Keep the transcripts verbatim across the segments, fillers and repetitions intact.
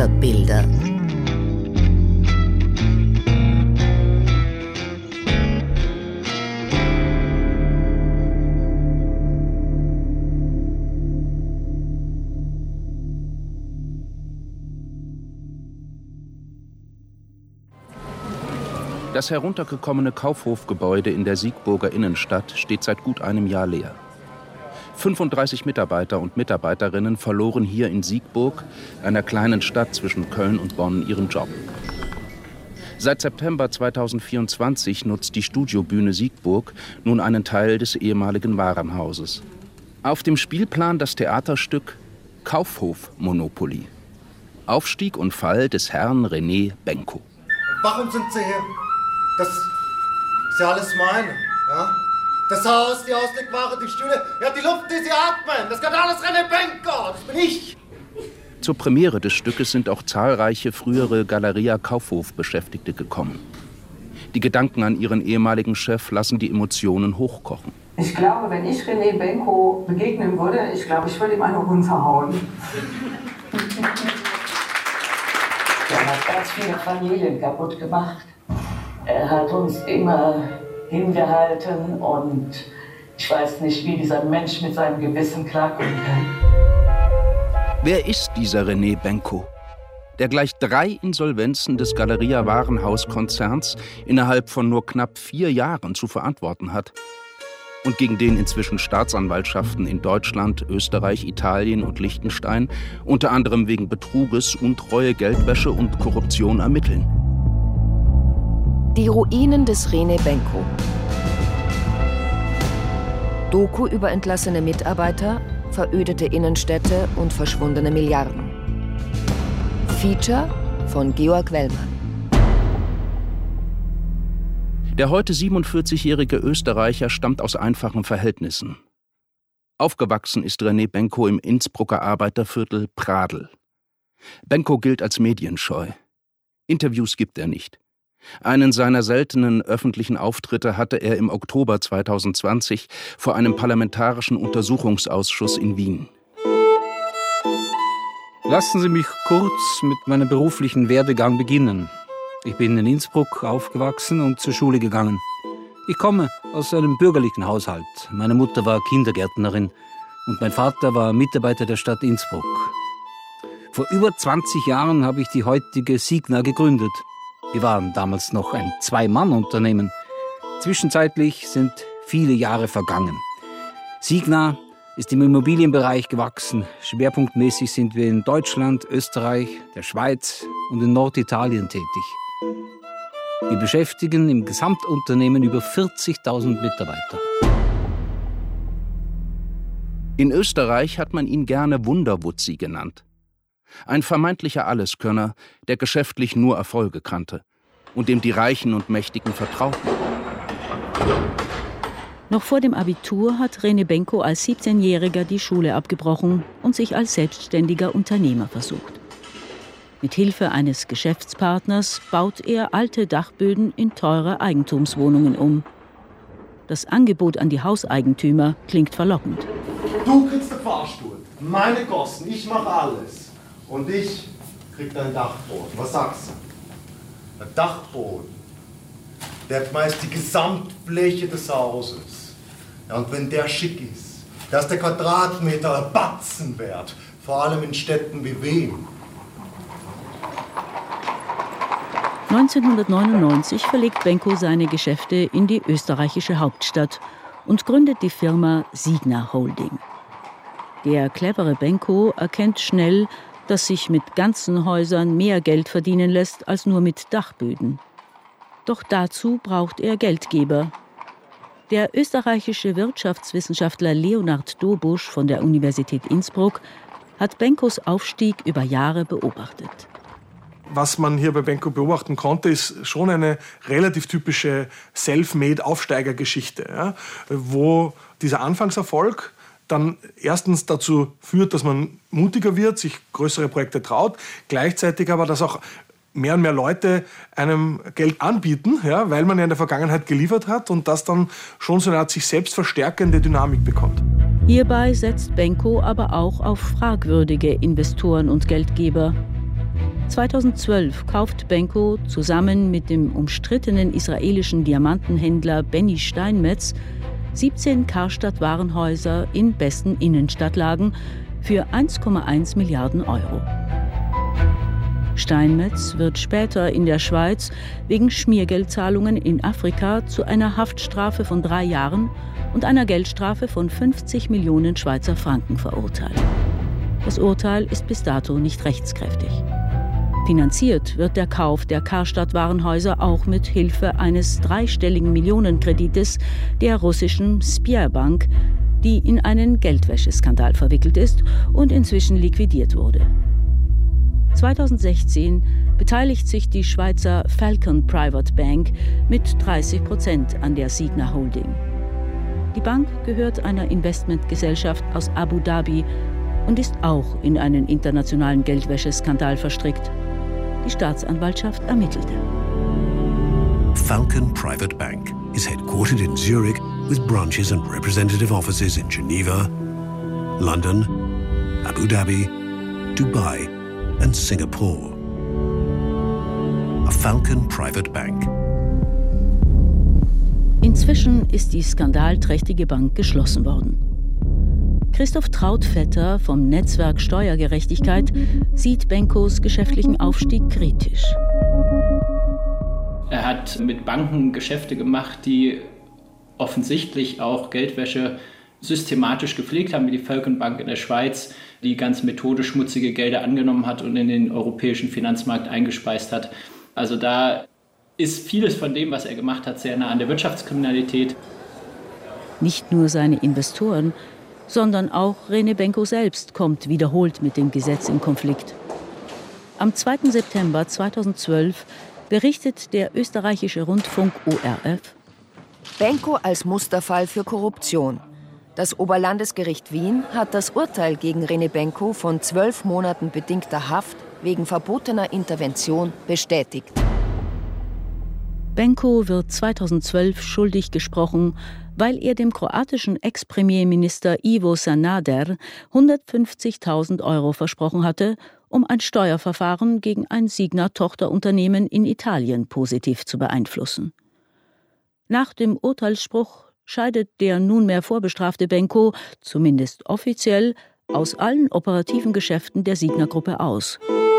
Bilder. Das heruntergekommene Kaufhofgebäude in der Siegburger Innenstadt steht seit gut einem Jahr leer. fünfunddreißig Mitarbeiter und Mitarbeiterinnen verloren hier in Siegburg, einer kleinen Stadt zwischen Köln und Bonn, ihren Job. Seit September zweitausendvierundzwanzig nutzt die Studiobühne Siegburg nun einen Teil des ehemaligen Warenhauses. Auf dem Spielplan das Theaterstück Kaufhof Monopoly. Aufstieg und Fall des Herrn René Benko. Warum sind Sie hier? Das ist ja alles meine, ja? Das Haus, die Auslegware, die Stühle, ja, die Luft, die Sie atmen, das gehört alles René Benko, das bin ich. Zur Premiere des Stückes sind auch zahlreiche frühere Galeria-Kaufhof-Beschäftigte gekommen. Die Gedanken an ihren ehemaligen Chef lassen die Emotionen hochkochen. Ich glaube, wenn ich René Benko begegnen würde, ich glaube, ich würde ihm eine runterhauen. Er hat ganz viele Familien kaputt gemacht. Er hat uns immer hingehalten und ich weiß nicht, wie dieser Mensch mit seinem Gewissen klarkommen kann. Wer ist dieser René Benko, der gleich drei Insolvenzen des Galeria-Warenhaus-Konzerns innerhalb von nur knapp vier Jahren zu verantworten hat und gegen den inzwischen Staatsanwaltschaften in Deutschland, Österreich, Italien und Liechtenstein unter anderem wegen Betruges, Untreue, Geldwäsche und Korruption ermitteln? Die Ruinen des René Benko. Doku über entlassene Mitarbeiter, verödete Innenstädte und verschwundene Milliarden. Feature von Georg Wellmann. Der heute siebenundvierzigjährige Österreicher stammt aus einfachen Verhältnissen. Aufgewachsen ist René Benko im Innsbrucker Arbeiterviertel Pradl. Benko gilt als medienscheu. Interviews gibt er nicht. Einen seiner seltenen öffentlichen Auftritte hatte er im Oktober zweitausendzwanzig vor einem parlamentarischen Untersuchungsausschuss in Wien. Lassen Sie mich kurz mit meinem beruflichen Werdegang beginnen. Ich bin in Innsbruck aufgewachsen und zur Schule gegangen. Ich komme aus einem bürgerlichen Haushalt. Meine Mutter war Kindergärtnerin und mein Vater war Mitarbeiter der Stadt Innsbruck. Vor über zwanzig Jahren habe ich die heutige Signa gegründet. Wir waren damals noch ein Zwei-Mann-Unternehmen. Zwischenzeitlich sind viele Jahre vergangen. Signa ist im Immobilienbereich gewachsen. Schwerpunktmäßig sind wir in Deutschland, Österreich, der Schweiz und in Norditalien tätig. Wir beschäftigen im Gesamtunternehmen über vierzigtausend Mitarbeiter. In Österreich hat man ihn gerne Wunderwutzi genannt. Ein vermeintlicher Alleskönner, der geschäftlich nur Erfolge kannte und dem die Reichen und Mächtigen vertrauten. Noch vor dem Abitur hat René Benko als siebzehnjähriger die Schule abgebrochen und sich als selbstständiger Unternehmer versucht. Mit Hilfe eines Geschäftspartners baut er alte Dachböden in teure Eigentumswohnungen um. Das Angebot an die Hauseigentümer klingt verlockend. Du kriegst den Fahrstuhl, meine Kosten, ich mache alles. Und ich krieg deinen Dachboden. Was sagst du? Ein Dachboden, der hat meist die Gesamtfläche des Hauses. Ja, und wenn der schick ist, da ist der Quadratmeter ein Batzen wert. Vor allem in Städten wie Wien. neunzehnhundertneunundneunzig verlegt Benko seine Geschäfte in die österreichische Hauptstadt und gründet die Firma Signa Holding. Der clevere Benko erkennt schnell, dass sich mit ganzen Häusern mehr Geld verdienen lässt als nur mit Dachböden. Doch dazu braucht er Geldgeber. Der österreichische Wirtschaftswissenschaftler Leonhard Dobusch von der Universität Innsbruck hat Benkos Aufstieg über Jahre beobachtet. Was man hier bei Benko beobachten konnte, ist schon eine relativ typische Self-Made-Aufsteigergeschichte, ja, wo dieser Anfangserfolg dann erstens dazu führt, dass man mutiger wird, sich größere Projekte traut, gleichzeitig aber, dass auch mehr und mehr Leute einem Geld anbieten, ja, weil man ja in der Vergangenheit geliefert hat und das dann schon so eine Art sich selbst verstärkende Dynamik bekommt. Hierbei setzt Benko aber auch auf fragwürdige Investoren und Geldgeber. zweitausendzwölf kauft Benko zusammen mit dem umstrittenen israelischen Diamantenhändler Benny Steinmetz siebzehn Karstadt-Warenhäuser in besten Innenstadtlagen für eins Komma eins Milliarden Euro. Steinmetz wird später in der Schweiz wegen Schmiergeldzahlungen in Afrika zu einer Haftstrafe von drei Jahren und einer Geldstrafe von fünfzig Millionen Schweizer Franken verurteilt. Das Urteil ist bis dato nicht rechtskräftig. Finanziert wird der Kauf der Karstadt-Warenhäuser auch mit Hilfe eines dreistelligen Millionenkredites der russischen Sberbank, die in einen Geldwäscheskandal verwickelt ist und inzwischen liquidiert wurde. zweitausendsechzehn beteiligt sich die Schweizer Falcon Private Bank mit dreißig Prozent an der Signa Holding. Die Bank gehört einer Investmentgesellschaft aus Abu Dhabi und ist auch in einen internationalen Geldwäscheskandal verstrickt. Die Staatsanwaltschaft ermittelte. Falcon Private Bank is headquartered in Zurich with branches and representative offices in Geneva, London, Abu Dhabi, Dubai and Singapore. A Falcon Private Bank. Inzwischen ist die skandalträchtige Bank geschlossen worden. Christoph Trautvetter vom Netzwerk Steuergerechtigkeit sieht Benkos geschäftlichen Aufstieg kritisch. Er hat mit Banken Geschäfte gemacht, die offensichtlich auch Geldwäsche systematisch gepflegt haben, wie die Falcon Bank in der Schweiz, die ganz methodisch schmutzige Gelder angenommen hat und in den europäischen Finanzmarkt eingespeist hat. Also da ist vieles von dem, was er gemacht hat, sehr nah an der Wirtschaftskriminalität. Nicht nur seine Investoren, sondern auch René Benko selbst kommt wiederholt mit dem Gesetz in Konflikt. Am zweiten September zweitausendzwölf berichtet der österreichische Rundfunk O R F: Benko als Musterfall für Korruption. Das Oberlandesgericht Wien hat das Urteil gegen René Benko von zwölf Monaten bedingter Haft wegen verbotener Intervention bestätigt. Benko wird zweitausendzwölf schuldig gesprochen, weil er dem kroatischen Ex-Premierminister Ivo Sanader hundertfünfzigtausend Euro versprochen hatte, um ein Steuerverfahren gegen ein Signa-Tochterunternehmen in Italien positiv zu beeinflussen. Nach dem Urteilsspruch scheidet der nunmehr vorbestrafte Benko, zumindest offiziell, aus allen operativen Geschäften der Signa-Gruppe aus.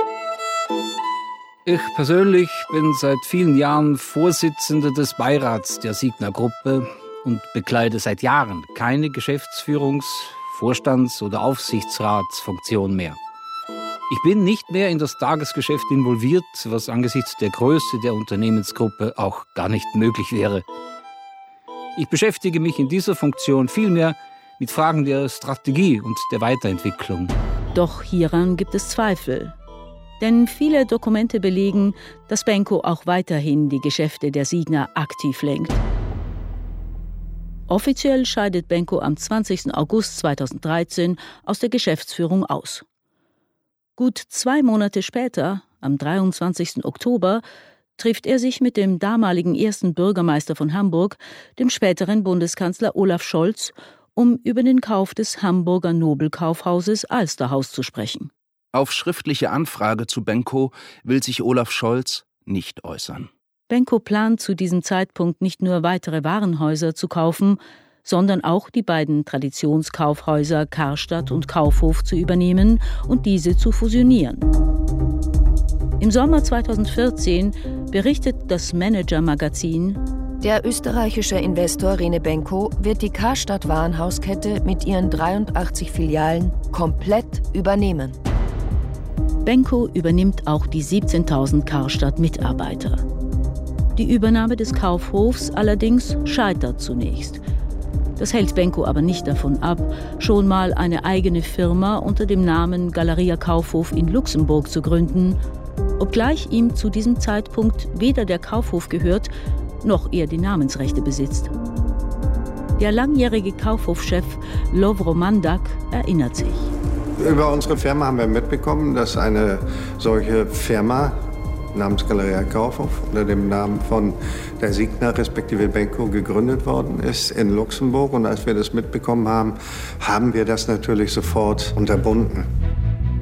Ich persönlich bin seit vielen Jahren Vorsitzender des Beirats der Signa-Gruppe und bekleide seit Jahren keine Geschäftsführungs-, Vorstands- oder Aufsichtsratsfunktion mehr. Ich bin nicht mehr in das Tagesgeschäft involviert, was angesichts der Größe der Unternehmensgruppe auch gar nicht möglich wäre. Ich beschäftige mich in dieser Funktion vielmehr mit Fragen der Strategie und der Weiterentwicklung. Doch hieran gibt es Zweifel. Denn viele Dokumente belegen, dass Benko auch weiterhin die Geschäfte der Signa aktiv lenkt. Offiziell scheidet Benko am zwanzigsten August zweitausenddreizehn aus der Geschäftsführung aus. Gut zwei Monate später, am dreiundzwanzigsten Oktober, trifft er sich mit dem damaligen ersten Bürgermeister von Hamburg, dem späteren Bundeskanzler Olaf Scholz, um über den Kauf des Hamburger Nobelkaufhauses Alsterhaus zu sprechen. Auf schriftliche Anfrage zu Benko will sich Olaf Scholz nicht äußern. Benko plant zu diesem Zeitpunkt nicht nur weitere Warenhäuser zu kaufen, sondern auch die beiden Traditionskaufhäuser Karstadt und Kaufhof zu übernehmen und diese zu fusionieren. Im Sommer zweitausendvierzehn berichtet das Manager-Magazin: Der österreichische Investor René Benko wird die Karstadt-Warenhauskette mit ihren dreiundachtzig Filialen komplett übernehmen. Benko übernimmt auch die siebzehntausend Karstadt-Mitarbeiter. Die Übernahme des Kaufhofs allerdings scheitert zunächst. Das hält Benko aber nicht davon ab, schon mal eine eigene Firma unter dem Namen Galeria Kaufhof in Luxemburg zu gründen, obgleich ihm zu diesem Zeitpunkt weder der Kaufhof gehört, noch er die Namensrechte besitzt. Der langjährige Kaufhofchef Lovro Mandak erinnert sich. Über unsere Firma haben wir mitbekommen, dass eine solche Firma namens Galeria Kaufhof unter dem Namen von der Signa respektive Benko gegründet worden ist in Luxemburg. Und als wir das mitbekommen haben, haben wir das natürlich sofort unterbunden.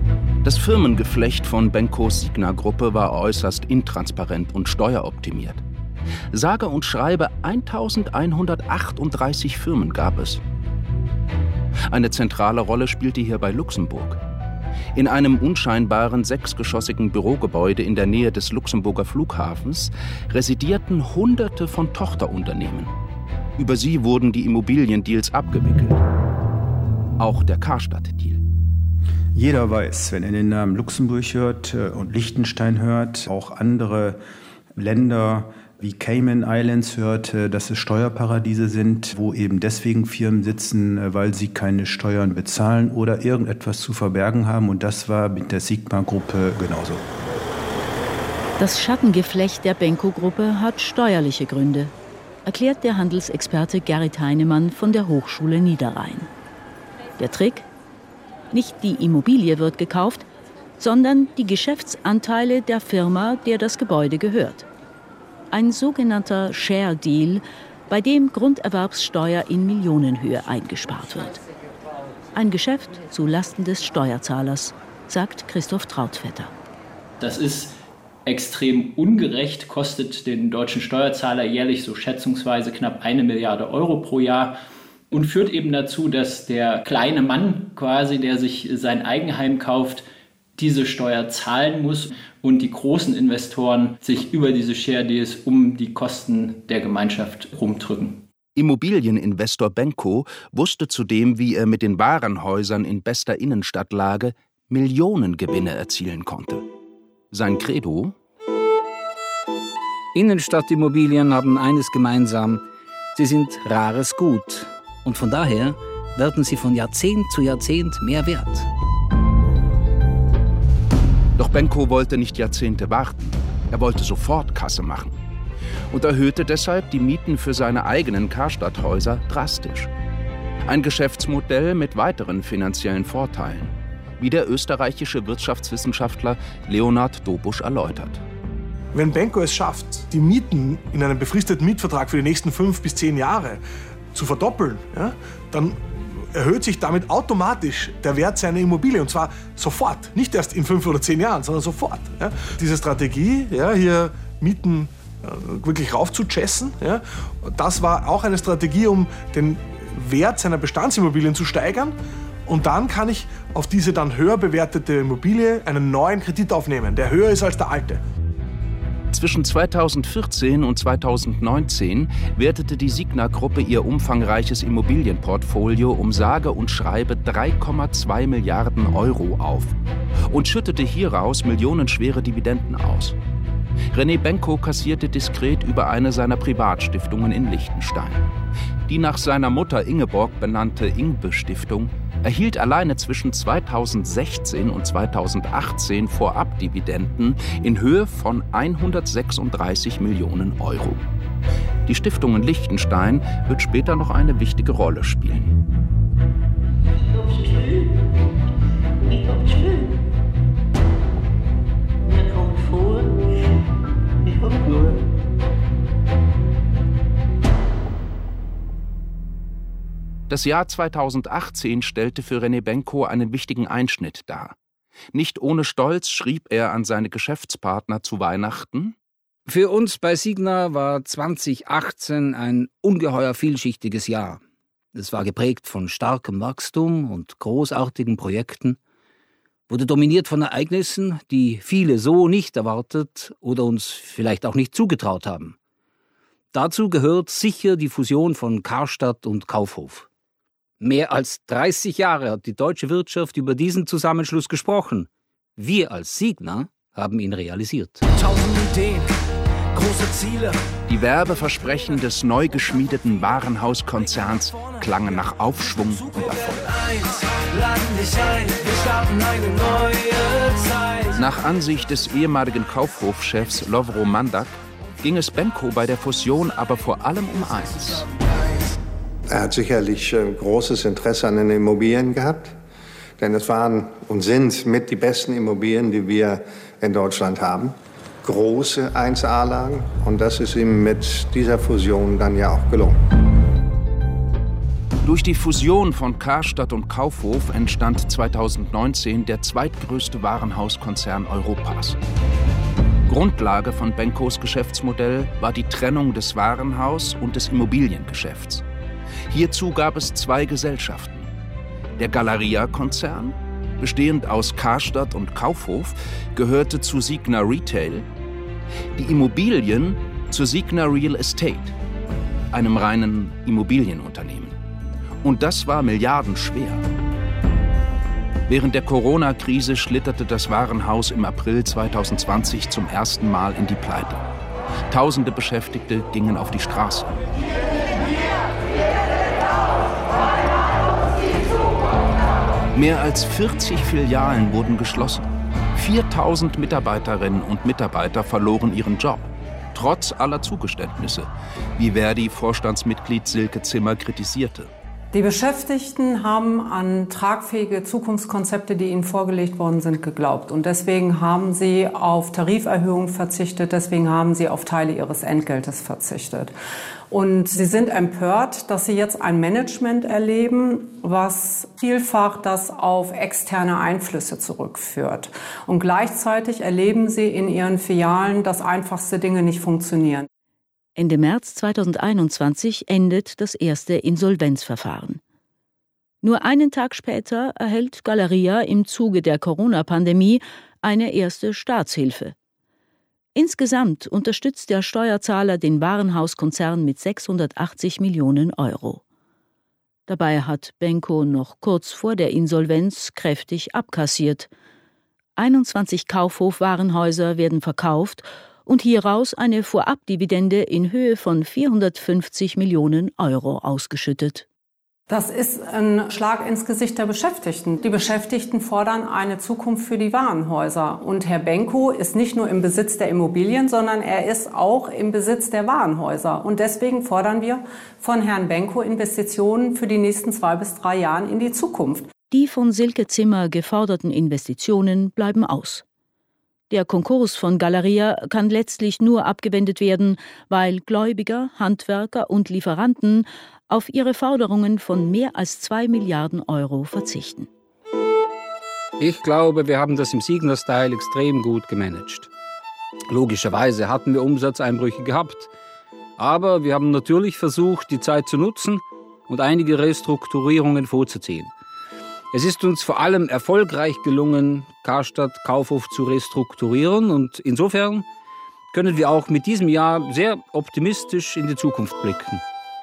Das Firmengeflecht von Benkos Signa-Gruppe war äußerst intransparent und steueroptimiert. Sage und schreibe eintausendeinhundertachtunddreißig Firmen gab es. Eine zentrale Rolle spielte hierbei Luxemburg. In einem unscheinbaren sechsgeschossigen Bürogebäude in der Nähe des Luxemburger Flughafens residierten Hunderte von Tochterunternehmen. Über sie wurden die Immobiliendeals abgewickelt. Auch der Karstadt-Deal. Jeder weiß, wenn er den Namen Luxemburg hört und Liechtenstein hört, auch andere Länder wie Cayman Islands hört, dass es Steuerparadiese sind, wo eben deswegen Firmen sitzen, weil sie keine Steuern bezahlen oder irgendetwas zu verbergen haben. Und das war mit der Sigma-Gruppe genauso. Das Schattengeflecht der Benko-Gruppe hat steuerliche Gründe, erklärt der Handelsexperte Gerrit Heinemann von der Hochschule Niederrhein. Der Trick? Nicht die Immobilie wird gekauft, sondern die Geschäftsanteile der Firma, der das Gebäude gehört. Ein sogenannter Share Deal, bei dem Grunderwerbssteuer in Millionenhöhe eingespart wird. Ein Geschäft zu Lasten des Steuerzahlers, sagt Christoph Trautvetter. Das ist extrem ungerecht, kostet den deutschen Steuerzahler jährlich so schätzungsweise knapp eine Milliarde Euro pro Jahr und führt eben dazu, dass der kleine Mann quasi, der sich sein Eigenheim kauft, diese Steuer zahlen muss und die großen Investoren sich über diese Share Deals um die Kosten der Gemeinschaft rumdrücken. Immobilieninvestor Benko wusste zudem, wie er mit den Warenhäusern in bester Innenstadtlage Millionengewinne erzielen konnte. Sein Credo? Innenstadtimmobilien haben eines gemeinsam: sie sind rares Gut. Und von daher werden sie von Jahrzehnt zu Jahrzehnt mehr wert. Doch Benko wollte nicht Jahrzehnte warten. Er wollte sofort Kasse machen und erhöhte deshalb die Mieten für seine eigenen Karstadthäuser drastisch. Ein Geschäftsmodell mit weiteren finanziellen Vorteilen, wie der österreichische Wirtschaftswissenschaftler Leonhard Dobusch erläutert. Wenn Benko es schafft, die Mieten in einem befristeten Mietvertrag für die nächsten fünf bis zehn Jahre zu verdoppeln, ja, dann erhöht sich damit automatisch der Wert seiner Immobilie, und zwar sofort, nicht erst in fünf oder zehn Jahren, sondern sofort. Ja. Diese Strategie, ja, hier Mieten äh, wirklich raufzuchessen, ja, das war auch eine Strategie, um den Wert seiner Bestandsimmobilien zu steigern, und dann kann ich auf diese dann höher bewertete Immobilie einen neuen Kredit aufnehmen, der höher ist als der alte. Zwischen zweitausendvierzehn und zweitausendneunzehn wertete die Signa-Gruppe ihr umfangreiches Immobilienportfolio um sage und schreibe drei Komma zwei Milliarden Euro auf und schüttete hieraus millionenschwere Dividenden aus. René Benko kassierte diskret über eine seiner Privatstiftungen in Liechtenstein. Die nach seiner Mutter Ingeborg benannte Ingbe-Stiftung erhielt alleine zwischen zweitausendsechzehn und zweitausendachtzehn Vorabdividenden in Höhe von hundertsechsunddreißig Millionen Euro. Die Stiftung in Liechtenstein wird später noch eine wichtige Rolle spielen. Das Jahr zweitausendachtzehn stellte für René Benko einen wichtigen Einschnitt dar. Nicht ohne Stolz schrieb er an seine Geschäftspartner zu Weihnachten: Für uns bei Signa war zweitausendachtzehn ein ungeheuer vielschichtiges Jahr. Es war geprägt von starkem Wachstum und großartigen Projekten, wurde dominiert von Ereignissen, die viele so nicht erwartet oder uns vielleicht auch nicht zugetraut haben. Dazu gehört sicher die Fusion von Karstadt und Kaufhof. Mehr als dreißig Jahre hat die deutsche Wirtschaft über diesen Zusammenschluss gesprochen. Wir als Signa haben ihn realisiert. Tausend Ideen, große Ziele. Die Werbeversprechen des neu geschmiedeten Warenhauskonzerns klangen nach Aufschwung und Erfolg. Nach Ansicht des ehemaligen Kaufhofchefs Lovro Mandak ging es Benko bei der Fusion aber vor allem um eins. Er hat sicherlich äh, großes Interesse an den Immobilien gehabt, denn es waren und sind mit die besten Immobilien, die wir in Deutschland haben. Große eins A-Lagen, und das ist ihm mit dieser Fusion dann ja auch gelungen. Durch die Fusion von Karstadt und Kaufhof entstand zweitausendneunzehn der zweitgrößte Warenhauskonzern Europas. Grundlage von Benkos Geschäftsmodell war die Trennung des Warenhaus- und des Immobiliengeschäfts. Hierzu gab es zwei Gesellschaften. Der Galeria-Konzern, bestehend aus Karstadt und Kaufhof, gehörte zu Signa Retail, die Immobilien zu Signa Real Estate, einem reinen Immobilienunternehmen. Und das war milliardenschwer. Während der Corona-Krise schlitterte das Warenhaus im April zweitausendzwanzig zum ersten Mal in die Pleite. Tausende Beschäftigte gingen auf die Straße. Mehr als vierzig Filialen wurden geschlossen. viertausend Mitarbeiterinnen und Mitarbeiter verloren ihren Job. Trotz aller Zugeständnisse, wie Verdi-Vorstandsmitglied Silke Zimmer kritisierte. Die Beschäftigten haben an tragfähige Zukunftskonzepte, die ihnen vorgelegt worden sind, geglaubt. Und deswegen haben sie auf Tariferhöhungen verzichtet, deswegen haben sie auf Teile ihres Entgeltes verzichtet. Und sie sind empört, dass sie jetzt ein Management erleben, was vielfach das auf externe Einflüsse zurückführt. Und gleichzeitig erleben sie in ihren Filialen, dass einfachste Dinge nicht funktionieren. Ende März zweitausendeinundzwanzig endet das erste Insolvenzverfahren. Nur einen Tag später erhält Galeria im Zuge der Corona-Pandemie eine erste Staatshilfe. Insgesamt unterstützt der Steuerzahler den Warenhauskonzern mit sechshundertachtzig Millionen Euro. Dabei hat Benko noch kurz vor der Insolvenz kräftig abkassiert. einundzwanzig Kaufhof-Warenhäuser werden verkauft und hieraus eine Vorabdividende in Höhe von vierhundertfünfzig Millionen Euro ausgeschüttet. Das ist ein Schlag ins Gesicht der Beschäftigten. Die Beschäftigten fordern eine Zukunft für die Warenhäuser. Und Herr Benko ist nicht nur im Besitz der Immobilien, sondern er ist auch im Besitz der Warenhäuser. Und deswegen fordern wir von Herrn Benko Investitionen für die nächsten zwei bis drei Jahre in die Zukunft. Die von Silke Zimmer geforderten Investitionen bleiben aus. Der Konkurs von Galeria kann letztlich nur abgewendet werden, weil Gläubiger, Handwerker und Lieferanten auf ihre Forderungen von mehr als zwei Milliarden Euro verzichten. Ich glaube, wir haben das im Signa-Style extrem gut gemanagt. Logischerweise hatten wir Umsatzeinbrüche gehabt. Aber wir haben natürlich versucht, die Zeit zu nutzen und einige Restrukturierungen vorzuziehen. Es ist uns vor allem erfolgreich gelungen, Karstadt Kaufhof zu restrukturieren und insofern können wir auch mit diesem Jahr sehr optimistisch in die Zukunft blicken.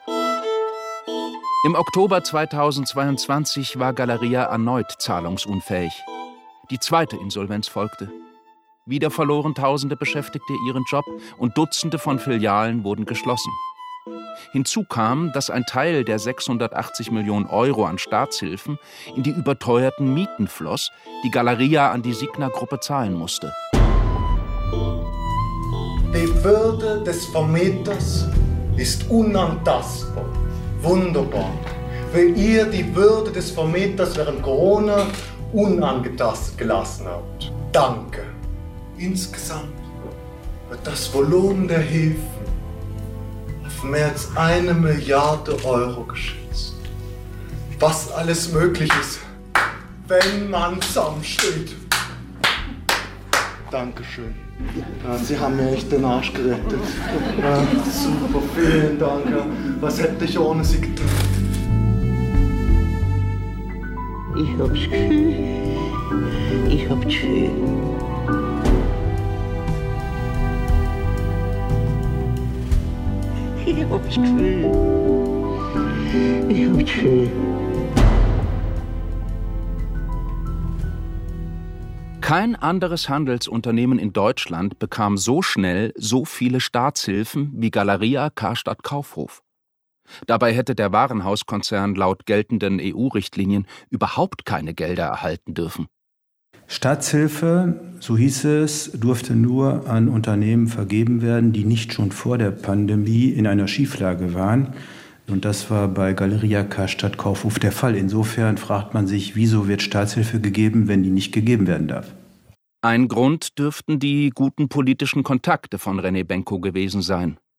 Im Oktober zweitausendzweiundzwanzig war Galeria erneut zahlungsunfähig. Die zweite Insolvenz folgte. Wieder verloren tausende Beschäftigte ihren Job und Dutzende von Filialen wurden geschlossen. Hinzu kam, dass ein Teil der sechshundertachtzig Millionen Euro an Staatshilfen in die überteuerten Mieten floss, die Galeria an die Signa-Gruppe zahlen musste. Die Würde des Vermieters ist unantastbar. Wunderbar. Weil ihr die Würde des Vermieters während Corona unangetastet gelassen habt. Danke. Insgesamt wird das Volumen der Hilfen auf mehr als eine Milliarde Euro geschätzt. Was alles möglich ist, wenn man zusammensteht. Dankeschön. Ja, Sie haben mir echt den Arsch gerettet. Ja, super, vielen Dank. Ja. Was hätte ich ohne Sie getan? Ich hab's Gefühl, ich hab's Gefühl. Ich hab's Gefühl, ich hab's Gefühl. Kein anderes Handelsunternehmen in Deutschland bekam so schnell so viele Staatshilfen wie Galeria Karstadt Kaufhof. Dabei hätte der Warenhauskonzern laut geltenden E U-Richtlinien überhaupt keine Gelder erhalten dürfen. Staatshilfe, so hieß es, durfte nur an Unternehmen vergeben werden, die nicht schon vor der Pandemie in einer Schieflage waren. Und das war bei Galeria Karstadt Kaufhof der Fall. Insofern fragt man sich, wieso wird Staatshilfe gegeben, wenn die nicht gegeben werden darf? Ein Grund dürften die guten politischen Kontakte von René Benko gewesen sein.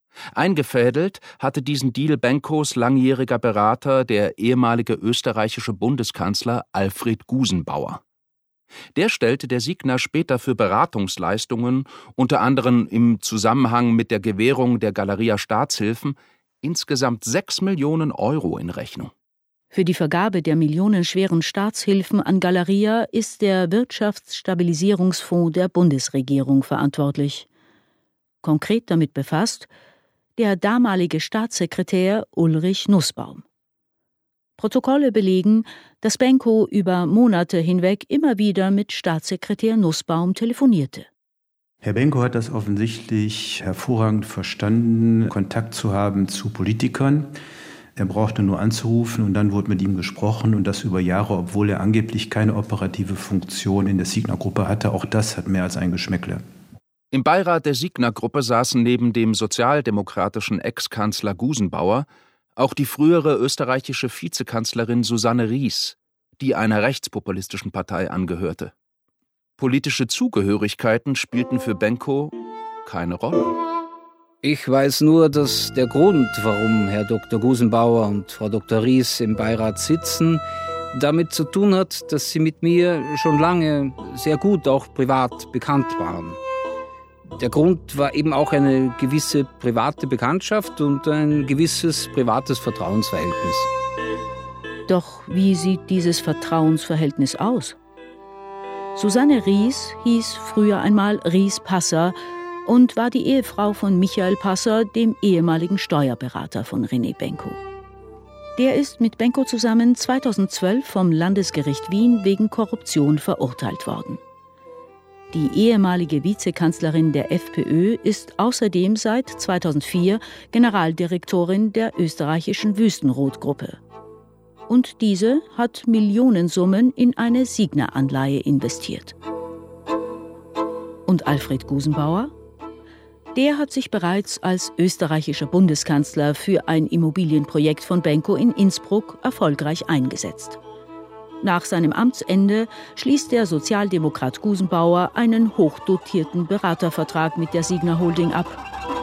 Eingefädelt hatte diesen Deal Benkos langjähriger Berater, der ehemalige österreichische Bundeskanzler Alfred Gusenbauer. Der stellte der Signa später für Beratungsleistungen, unter anderem im Zusammenhang mit der Gewährung der Galeria Staatshilfen, insgesamt sechs Millionen Euro in Rechnung. Für die Vergabe der millionenschweren Staatshilfen an Galeria ist der Wirtschaftsstabilisierungsfonds der Bundesregierung verantwortlich. Konkret damit befasst der damalige Staatssekretär Ulrich Nussbaum. Protokolle belegen, dass Benko über Monate hinweg immer wieder mit Staatssekretär Nussbaum telefonierte. Herr Benko hat das offensichtlich hervorragend verstanden, Kontakt zu haben zu Politikern. Er brauchte nur anzurufen und dann wurde mit ihm gesprochen und das über Jahre, obwohl er angeblich keine operative Funktion in der Signa-Gruppe hatte. Auch das hat mehr als ein Geschmäckle. Im Beirat der Signa-Gruppe saßen neben dem sozialdemokratischen Ex-Kanzler Gusenbauer auch die frühere österreichische Vizekanzlerin Susanne Ries, die einer rechtspopulistischen Partei angehörte. Politische Zugehörigkeiten spielten für Benko keine Rolle. Ich weiß nur, dass der Grund, warum Herr Doktor Gusenbauer und Frau Doktor Ries im Beirat sitzen, damit zu tun hat, dass sie mit mir schon lange sehr gut auch privat bekannt waren. Der Grund war eben auch eine gewisse private Bekanntschaft und ein gewisses privates Vertrauensverhältnis. Doch wie sieht dieses Vertrauensverhältnis aus? Susanne Ries hieß früher einmal Ries Passer und war die Ehefrau von Michael Passer, dem ehemaligen Steuerberater von René Benko. Der ist mit Benko zusammen zweitausendzwölf vom Landesgericht Wien wegen Korruption verurteilt worden. Die ehemalige Vizekanzlerin der FPÖ ist außerdem seit zweitausendvier Generaldirektorin der österreichischen Wüstenrot-Gruppe. Und diese hat Millionensummen in eine Signa-Anleihe investiert. Und Alfred Gusenbauer? Der hat sich bereits als österreichischer Bundeskanzler für ein Immobilienprojekt von Benko in Innsbruck erfolgreich eingesetzt. Nach seinem Amtsende schließt der Sozialdemokrat Gusenbauer einen hochdotierten Beratervertrag mit der Signa Holding ab.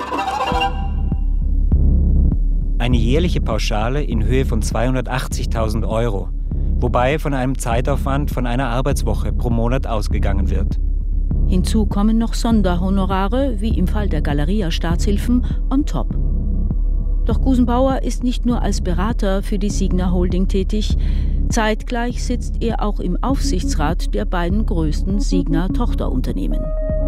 Eine jährliche Pauschale in Höhe von zweihundertachtzigtausend Euro, wobei von einem Zeitaufwand von einer Arbeitswoche pro Monat ausgegangen wird. Hinzu kommen noch Sonderhonorare, wie im Fall der Galeria Staatshilfen, on top. Doch Gusenbauer ist nicht nur als Berater für die Signa Holding tätig, zeitgleich sitzt er auch im Aufsichtsrat der beiden größten Signa-Tochterunternehmen.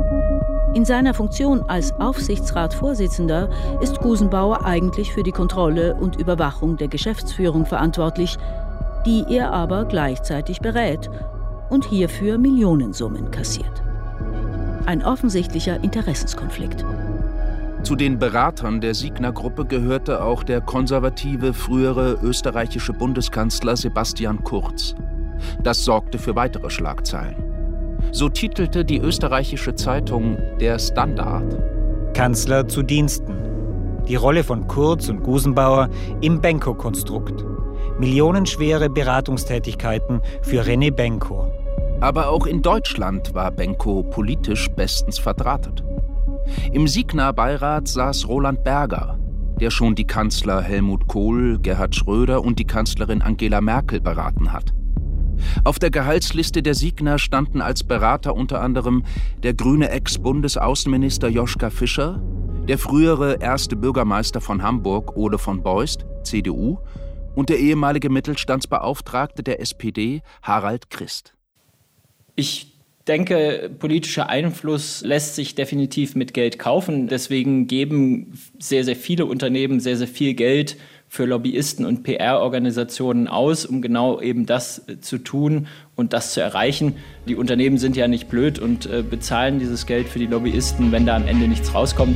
In seiner Funktion als Aufsichtsratsvorsitzender ist Gusenbauer eigentlich für die Kontrolle und Überwachung der Geschäftsführung verantwortlich, die er aber gleichzeitig berät und hierfür Millionensummen kassiert. Ein offensichtlicher Interessenskonflikt. Zu den Beratern der Signa-Gruppe gehörte auch der konservative frühere österreichische Bundeskanzler Sebastian Kurz. Das sorgte für weitere Schlagzeilen. So titelte die österreichische Zeitung Der Standard: Kanzler zu Diensten. Die Rolle von Kurz und Gusenbauer im Benko-Konstrukt. Millionenschwere Beratungstätigkeiten für René Benko. Aber auch in Deutschland war Benko politisch bestens verdrahtet. Im Signa-Beirat saß Roland Berger, der schon die Kanzler Helmut Kohl, Gerhard Schröder und die Kanzlerin Angela Merkel beraten hat. Auf der Gehaltsliste der Signa standen als Berater unter anderem der grüne Ex-Bundesaußenminister Joschka Fischer, der frühere erste Bürgermeister von Hamburg Ole von Beust, C D U, und der ehemalige Mittelstandsbeauftragte der S P D Harald Christ. Ich denke, politischer Einfluss lässt sich definitiv mit Geld kaufen. Deswegen geben sehr, sehr viele Unternehmen sehr, sehr viel Geld für Lobbyisten und P R-Organisationen aus, um genau eben das zu tun und das zu erreichen. Die Unternehmen sind ja nicht blöd und äh, bezahlen dieses Geld für die Lobbyisten, wenn da am Ende nichts rauskommt.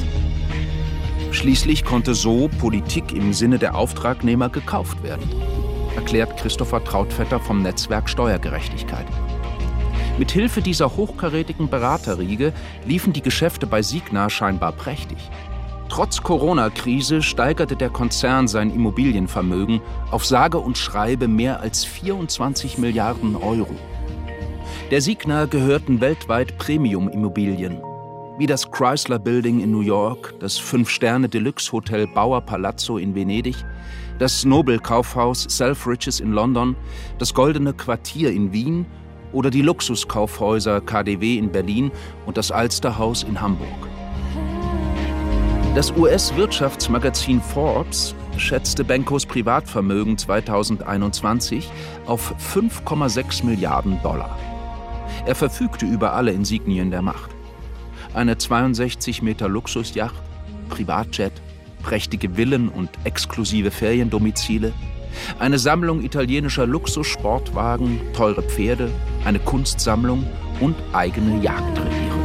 Schließlich konnte so Politik im Sinne der Auftragnehmer gekauft werden, erklärt Christopher Trautvetter vom Netzwerk Steuergerechtigkeit. Mithilfe dieser hochkarätigen Beraterriege liefen die Geschäfte bei Signa scheinbar prächtig. Trotz Corona-Krise steigerte der Konzern sein Immobilienvermögen auf sage und schreibe mehr als vierundzwanzig Milliarden Euro. Der Signa gehörten weltweit Premium-Immobilien. Wie das Chrysler Building in New York, das Fünf-Sterne-Deluxe-Hotel Bauer Palazzo in Venedig, das Nobel-Kaufhaus Selfridges in London, das Goldene Quartier in Wien oder die Luxuskaufhäuser K D W in Berlin und das Alsterhaus in Hamburg. Das U S-Wirtschaftsmagazin Forbes schätzte Benkos Privatvermögen zweitausendeinundzwanzig auf fünf Komma sechs Milliarden Dollar. Er verfügte über alle Insignien der Macht. Eine zweiundsechzig Meter Luxusjacht, Privatjet, prächtige Villen und exklusive Feriendomizile, eine Sammlung italienischer Luxussportwagen, teure Pferde, eine Kunstsammlung und eigene Jagdreviere.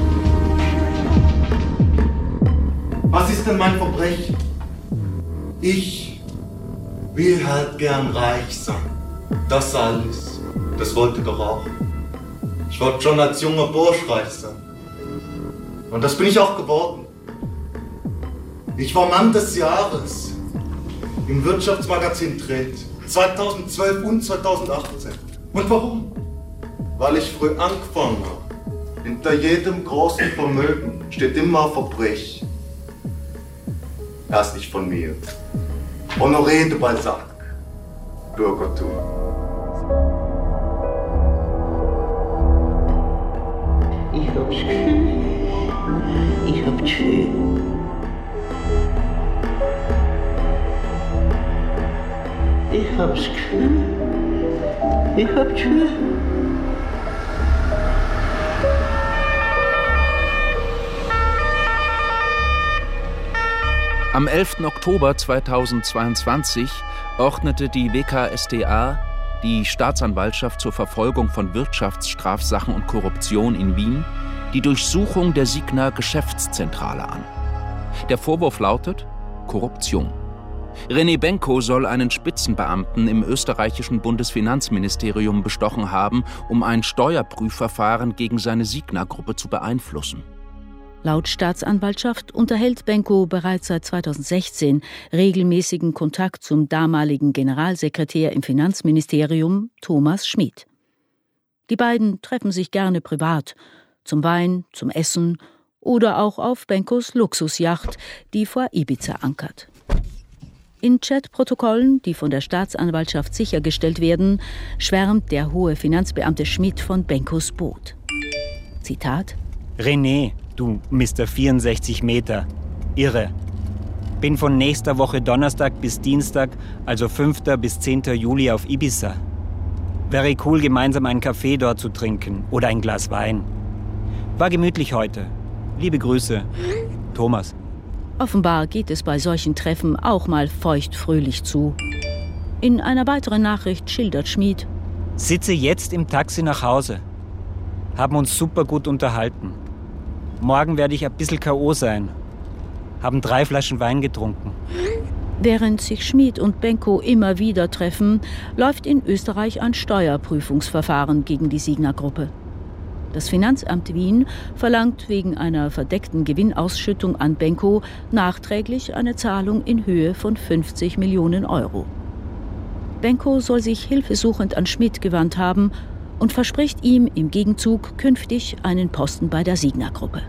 Was ist denn mein Verbrechen? Ich will halt gern reich sein. Das alles, das wollte doch auch. Ich wollte schon als junger Bursch reich sein. Und das bin ich auch geworden. Ich war Mann des Jahres im Wirtschaftsmagazin Trend zweitausendzwölf und zweitausendachtzehn. Und warum? Weil ich früh angefangen habe. Hinter jedem großen Vermögen steht immer Verbrechen. Erst nicht von mir. Honoré de Balzac. Bürgertum. Ich hab's Gefühl, ich hab's Gefühl. Ich hab's Gefühl, ich hab's Gefühl. Am elften Oktober zweitausendzweiundzwanzig ordnete die W K S t A, die Staatsanwaltschaft zur Verfolgung von Wirtschaftsstrafsachen und Korruption in Wien, die Durchsuchung der Signa Geschäftszentrale an. Der Vorwurf lautet Korruption. René Benko soll einen Spitzenbeamten im österreichischen Bundesfinanzministerium bestochen haben, um ein Steuerprüfverfahren gegen seine Signa-Gruppe zu beeinflussen. Laut Staatsanwaltschaft unterhält Benko bereits seit zweitausendsechzehn regelmäßigen Kontakt zum damaligen Generalsekretär im Finanzministerium, Thomas Schmid. Die beiden treffen sich gerne privat, zum Wein, zum Essen oder auch auf Benkos Luxusjacht, die vor Ibiza ankert. In Chatprotokollen, die von der Staatsanwaltschaft sichergestellt werden, schwärmt der hohe Finanzbeamte Schmid von Benkos Boot. Zitat: René, du Mister vierundsechzig Meter. Irre. Bin von nächster Woche Donnerstag bis Dienstag, also fünften bis zehnten Juli auf Ibiza. Wäre cool, gemeinsam einen Kaffee dort zu trinken oder ein Glas Wein. War gemütlich heute. Liebe Grüße, Thomas. Offenbar geht es bei solchen Treffen auch mal feuchtfröhlich zu. In einer weiteren Nachricht schildert Schmid: Sitze jetzt im Taxi nach Hause. Haben uns super gut unterhalten. Morgen werde ich ein bisschen K O sein. Haben drei Flaschen Wein getrunken. Während sich Schmid und Benko immer wieder treffen, läuft in Österreich ein Steuerprüfungsverfahren gegen die Signa-Gruppe. Das Finanzamt Wien verlangt wegen einer verdeckten Gewinnausschüttung an Benko nachträglich eine Zahlung in Höhe von fünfzig Millionen Euro. Benko soll sich hilfesuchend an Schmid gewandt haben und verspricht ihm im Gegenzug künftig einen Posten bei der Signa-Gruppe.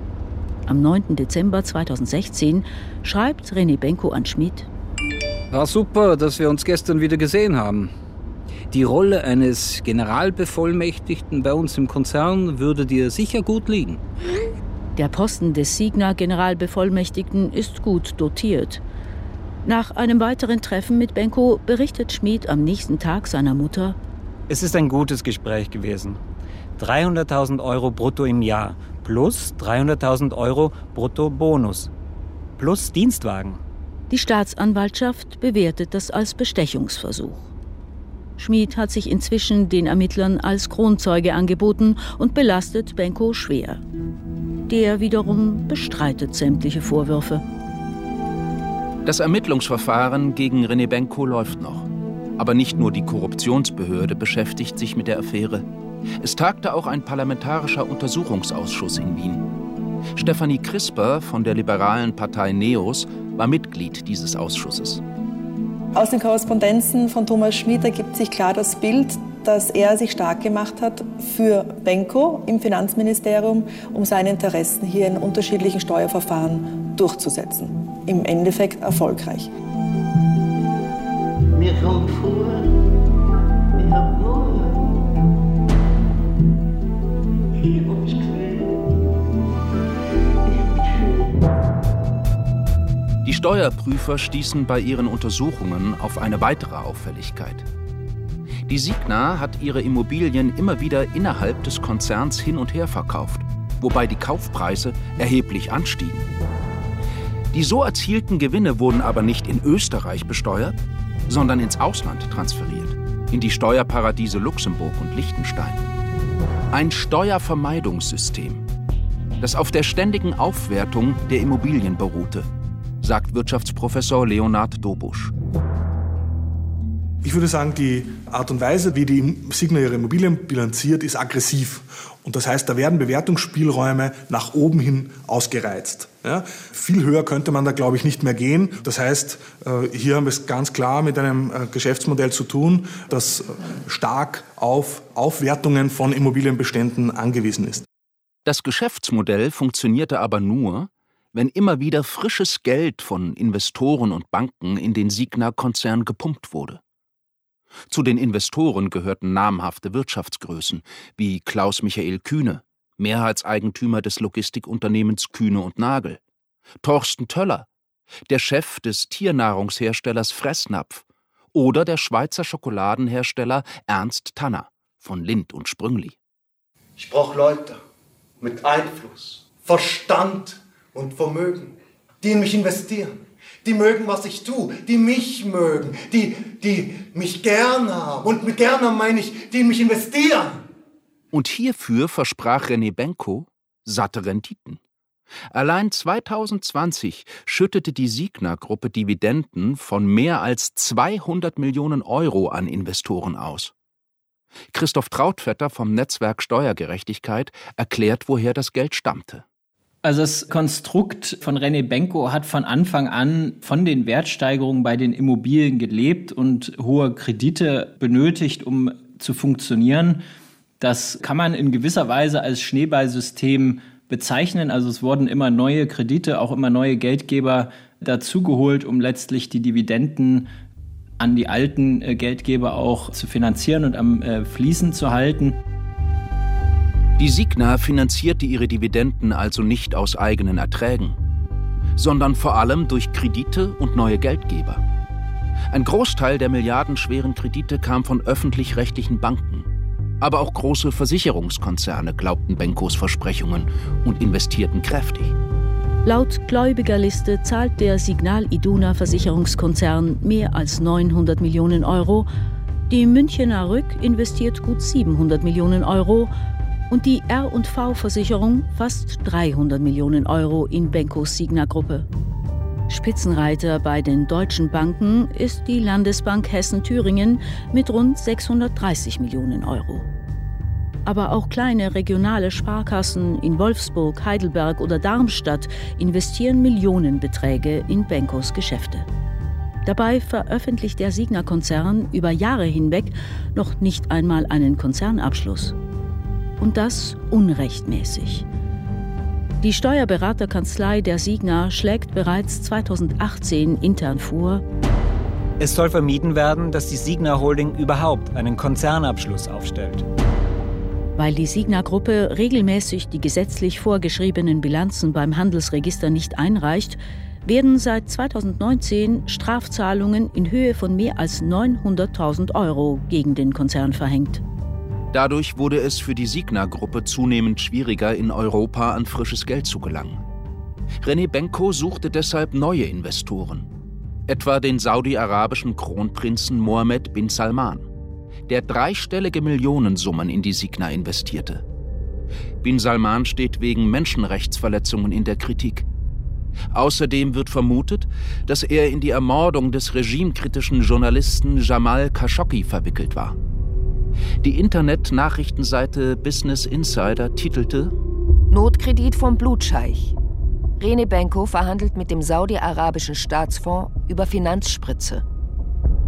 Am neunten Dezember zweitausendsechzehn schreibt René Benko an Schmid: War super, dass wir uns gestern wieder gesehen haben. Die Rolle eines Generalbevollmächtigten bei uns im Konzern würde dir sicher gut liegen. Der Posten des Signa-Generalbevollmächtigten ist gut dotiert. Nach einem weiteren Treffen mit Benko berichtet Schmid am nächsten Tag seiner Mutter: Es ist ein gutes Gespräch gewesen. dreihunderttausend Euro brutto im Jahr plus dreihunderttausend Euro brutto Bonus plus Dienstwagen. Die Staatsanwaltschaft bewertet das als Bestechungsversuch. Schmid hat sich inzwischen den Ermittlern als Kronzeuge angeboten und belastet Benko schwer. Der wiederum bestreitet sämtliche Vorwürfe. Das Ermittlungsverfahren gegen René Benko läuft noch. Aber nicht nur die Korruptionsbehörde beschäftigt sich mit der Affäre. Es tagte auch ein parlamentarischer Untersuchungsausschuss in Wien. Stefanie Crisper von der liberalen Partei NEOS war Mitglied dieses Ausschusses. Aus den Korrespondenzen von Thomas Schmid ergibt sich klar das Bild, dass er sich stark gemacht hat für Benko im Finanzministerium, um seine Interessen hier in unterschiedlichen Steuerverfahren durchzusetzen. Im Endeffekt erfolgreich. Mir kommt vor, ich hab nur ich hab mich gesehen. Die Steuerprüfer stießen bei ihren Untersuchungen auf eine weitere Auffälligkeit. Die Signa hat ihre Immobilien immer wieder innerhalb des Konzerns hin und her verkauft, wobei die Kaufpreise erheblich anstiegen. Die so erzielten Gewinne wurden aber nicht in Österreich besteuert, sondern ins Ausland transferiert, in die Steuerparadiese Luxemburg und Liechtenstein. Ein Steuervermeidungssystem, das auf der ständigen Aufwertung der Immobilien beruhte, sagt Wirtschaftsprofessor Leonhard Dobusch. Ich würde sagen, die Art und Weise, wie die Signa ihre Immobilien bilanziert, ist aggressiv. Und das heißt, da werden Bewertungsspielräume nach oben hin ausgereizt. Ja, viel höher könnte man da, glaube ich, nicht mehr gehen. Das heißt, hier haben wir es ganz klar mit einem Geschäftsmodell zu tun, das stark auf Aufwertungen von Immobilienbeständen angewiesen ist. Das Geschäftsmodell funktionierte aber nur, wenn immer wieder frisches Geld von Investoren und Banken in den Signa-Konzern gepumpt wurde. Zu den Investoren gehörten namhafte Wirtschaftsgrößen wie Klaus Michael Kühne, Mehrheitseigentümer des Logistikunternehmens Kühne und Nagel, Thorsten Töller, der Chef des Tiernahrungsherstellers Fressnapf oder der Schweizer Schokoladenhersteller Ernst Tanner von Lindt und Sprüngli. Ich brauche Leute mit Einfluss, Verstand und Vermögen, die in mich investieren. Die mögen, was ich tue, die mich mögen, die, die mich gern haben. Und mit gern haben meine ich, die in mich investieren. Und hierfür versprach René Benko satte Renditen. Allein zweitausendzwanzig schüttete die Signa-Gruppe Dividenden von mehr als zweihundert Millionen Euro an Investoren aus. Christoph Trautvetter vom Netzwerk Steuergerechtigkeit erklärt, woher das Geld stammte. Also das Konstrukt von René Benko hat von Anfang an von den Wertsteigerungen bei den Immobilien gelebt und hohe Kredite benötigt, um zu funktionieren. Das kann man in gewisser Weise als Schneeballsystem bezeichnen. Also es wurden immer neue Kredite, auch immer neue Geldgeber dazugeholt, um letztlich die Dividenden an die alten Geldgeber auch zu finanzieren und am Fließen zu halten. Die Signa finanzierte ihre Dividenden also nicht aus eigenen Erträgen, sondern vor allem durch Kredite und neue Geldgeber. Ein Großteil der milliardenschweren Kredite kam von öffentlich-rechtlichen Banken. Aber auch große Versicherungskonzerne glaubten Benkos Versprechungen und investierten kräftig. Laut Gläubigerliste zahlt der Signal Iduna Versicherungskonzern mehr als neunhundert Millionen Euro, die Münchener Rück investiert gut siebenhundert Millionen Euro und die R und V-Versicherung fast dreihundert Millionen Euro in Benkos Signa-Gruppe. Spitzenreiter bei den deutschen Banken ist die Landesbank Hessen-Thüringen mit rund sechshundertdreißig Millionen Euro. Aber auch kleine regionale Sparkassen in Wolfsburg, Heidelberg oder Darmstadt investieren Millionenbeträge in Benkos Geschäfte. Dabei veröffentlicht der Signa-Konzern über Jahre hinweg noch nicht einmal einen Konzernabschluss. Und das unrechtmäßig. Die Steuerberaterkanzlei der Signa schlägt bereits zweitausendachtzehn intern vor: Es soll vermieden werden, dass die Signa Holding überhaupt einen Konzernabschluss aufstellt. Weil die Signa-Gruppe regelmäßig die gesetzlich vorgeschriebenen Bilanzen beim Handelsregister nicht einreicht, werden seit zweitausendneunzehn Strafzahlungen in Höhe von mehr als neunhunderttausend Euro gegen den Konzern verhängt. Dadurch wurde es für die Signa-Gruppe zunehmend schwieriger, in Europa an frisches Geld zu gelangen. René Benko suchte deshalb neue Investoren, etwa den saudi-arabischen Kronprinzen Mohammed bin Salman, der dreistellige Millionensummen in die Signa investierte. Bin Salman steht wegen Menschenrechtsverletzungen in der Kritik. Außerdem wird vermutet, dass er in die Ermordung des regimekritischen Journalisten Jamal Khashoggi verwickelt war. Die Internet-Nachrichtenseite Business Insider titelte: Notkredit vom Blutscheich. René Benko verhandelt mit dem saudi-arabischen Staatsfonds über Finanzspritze.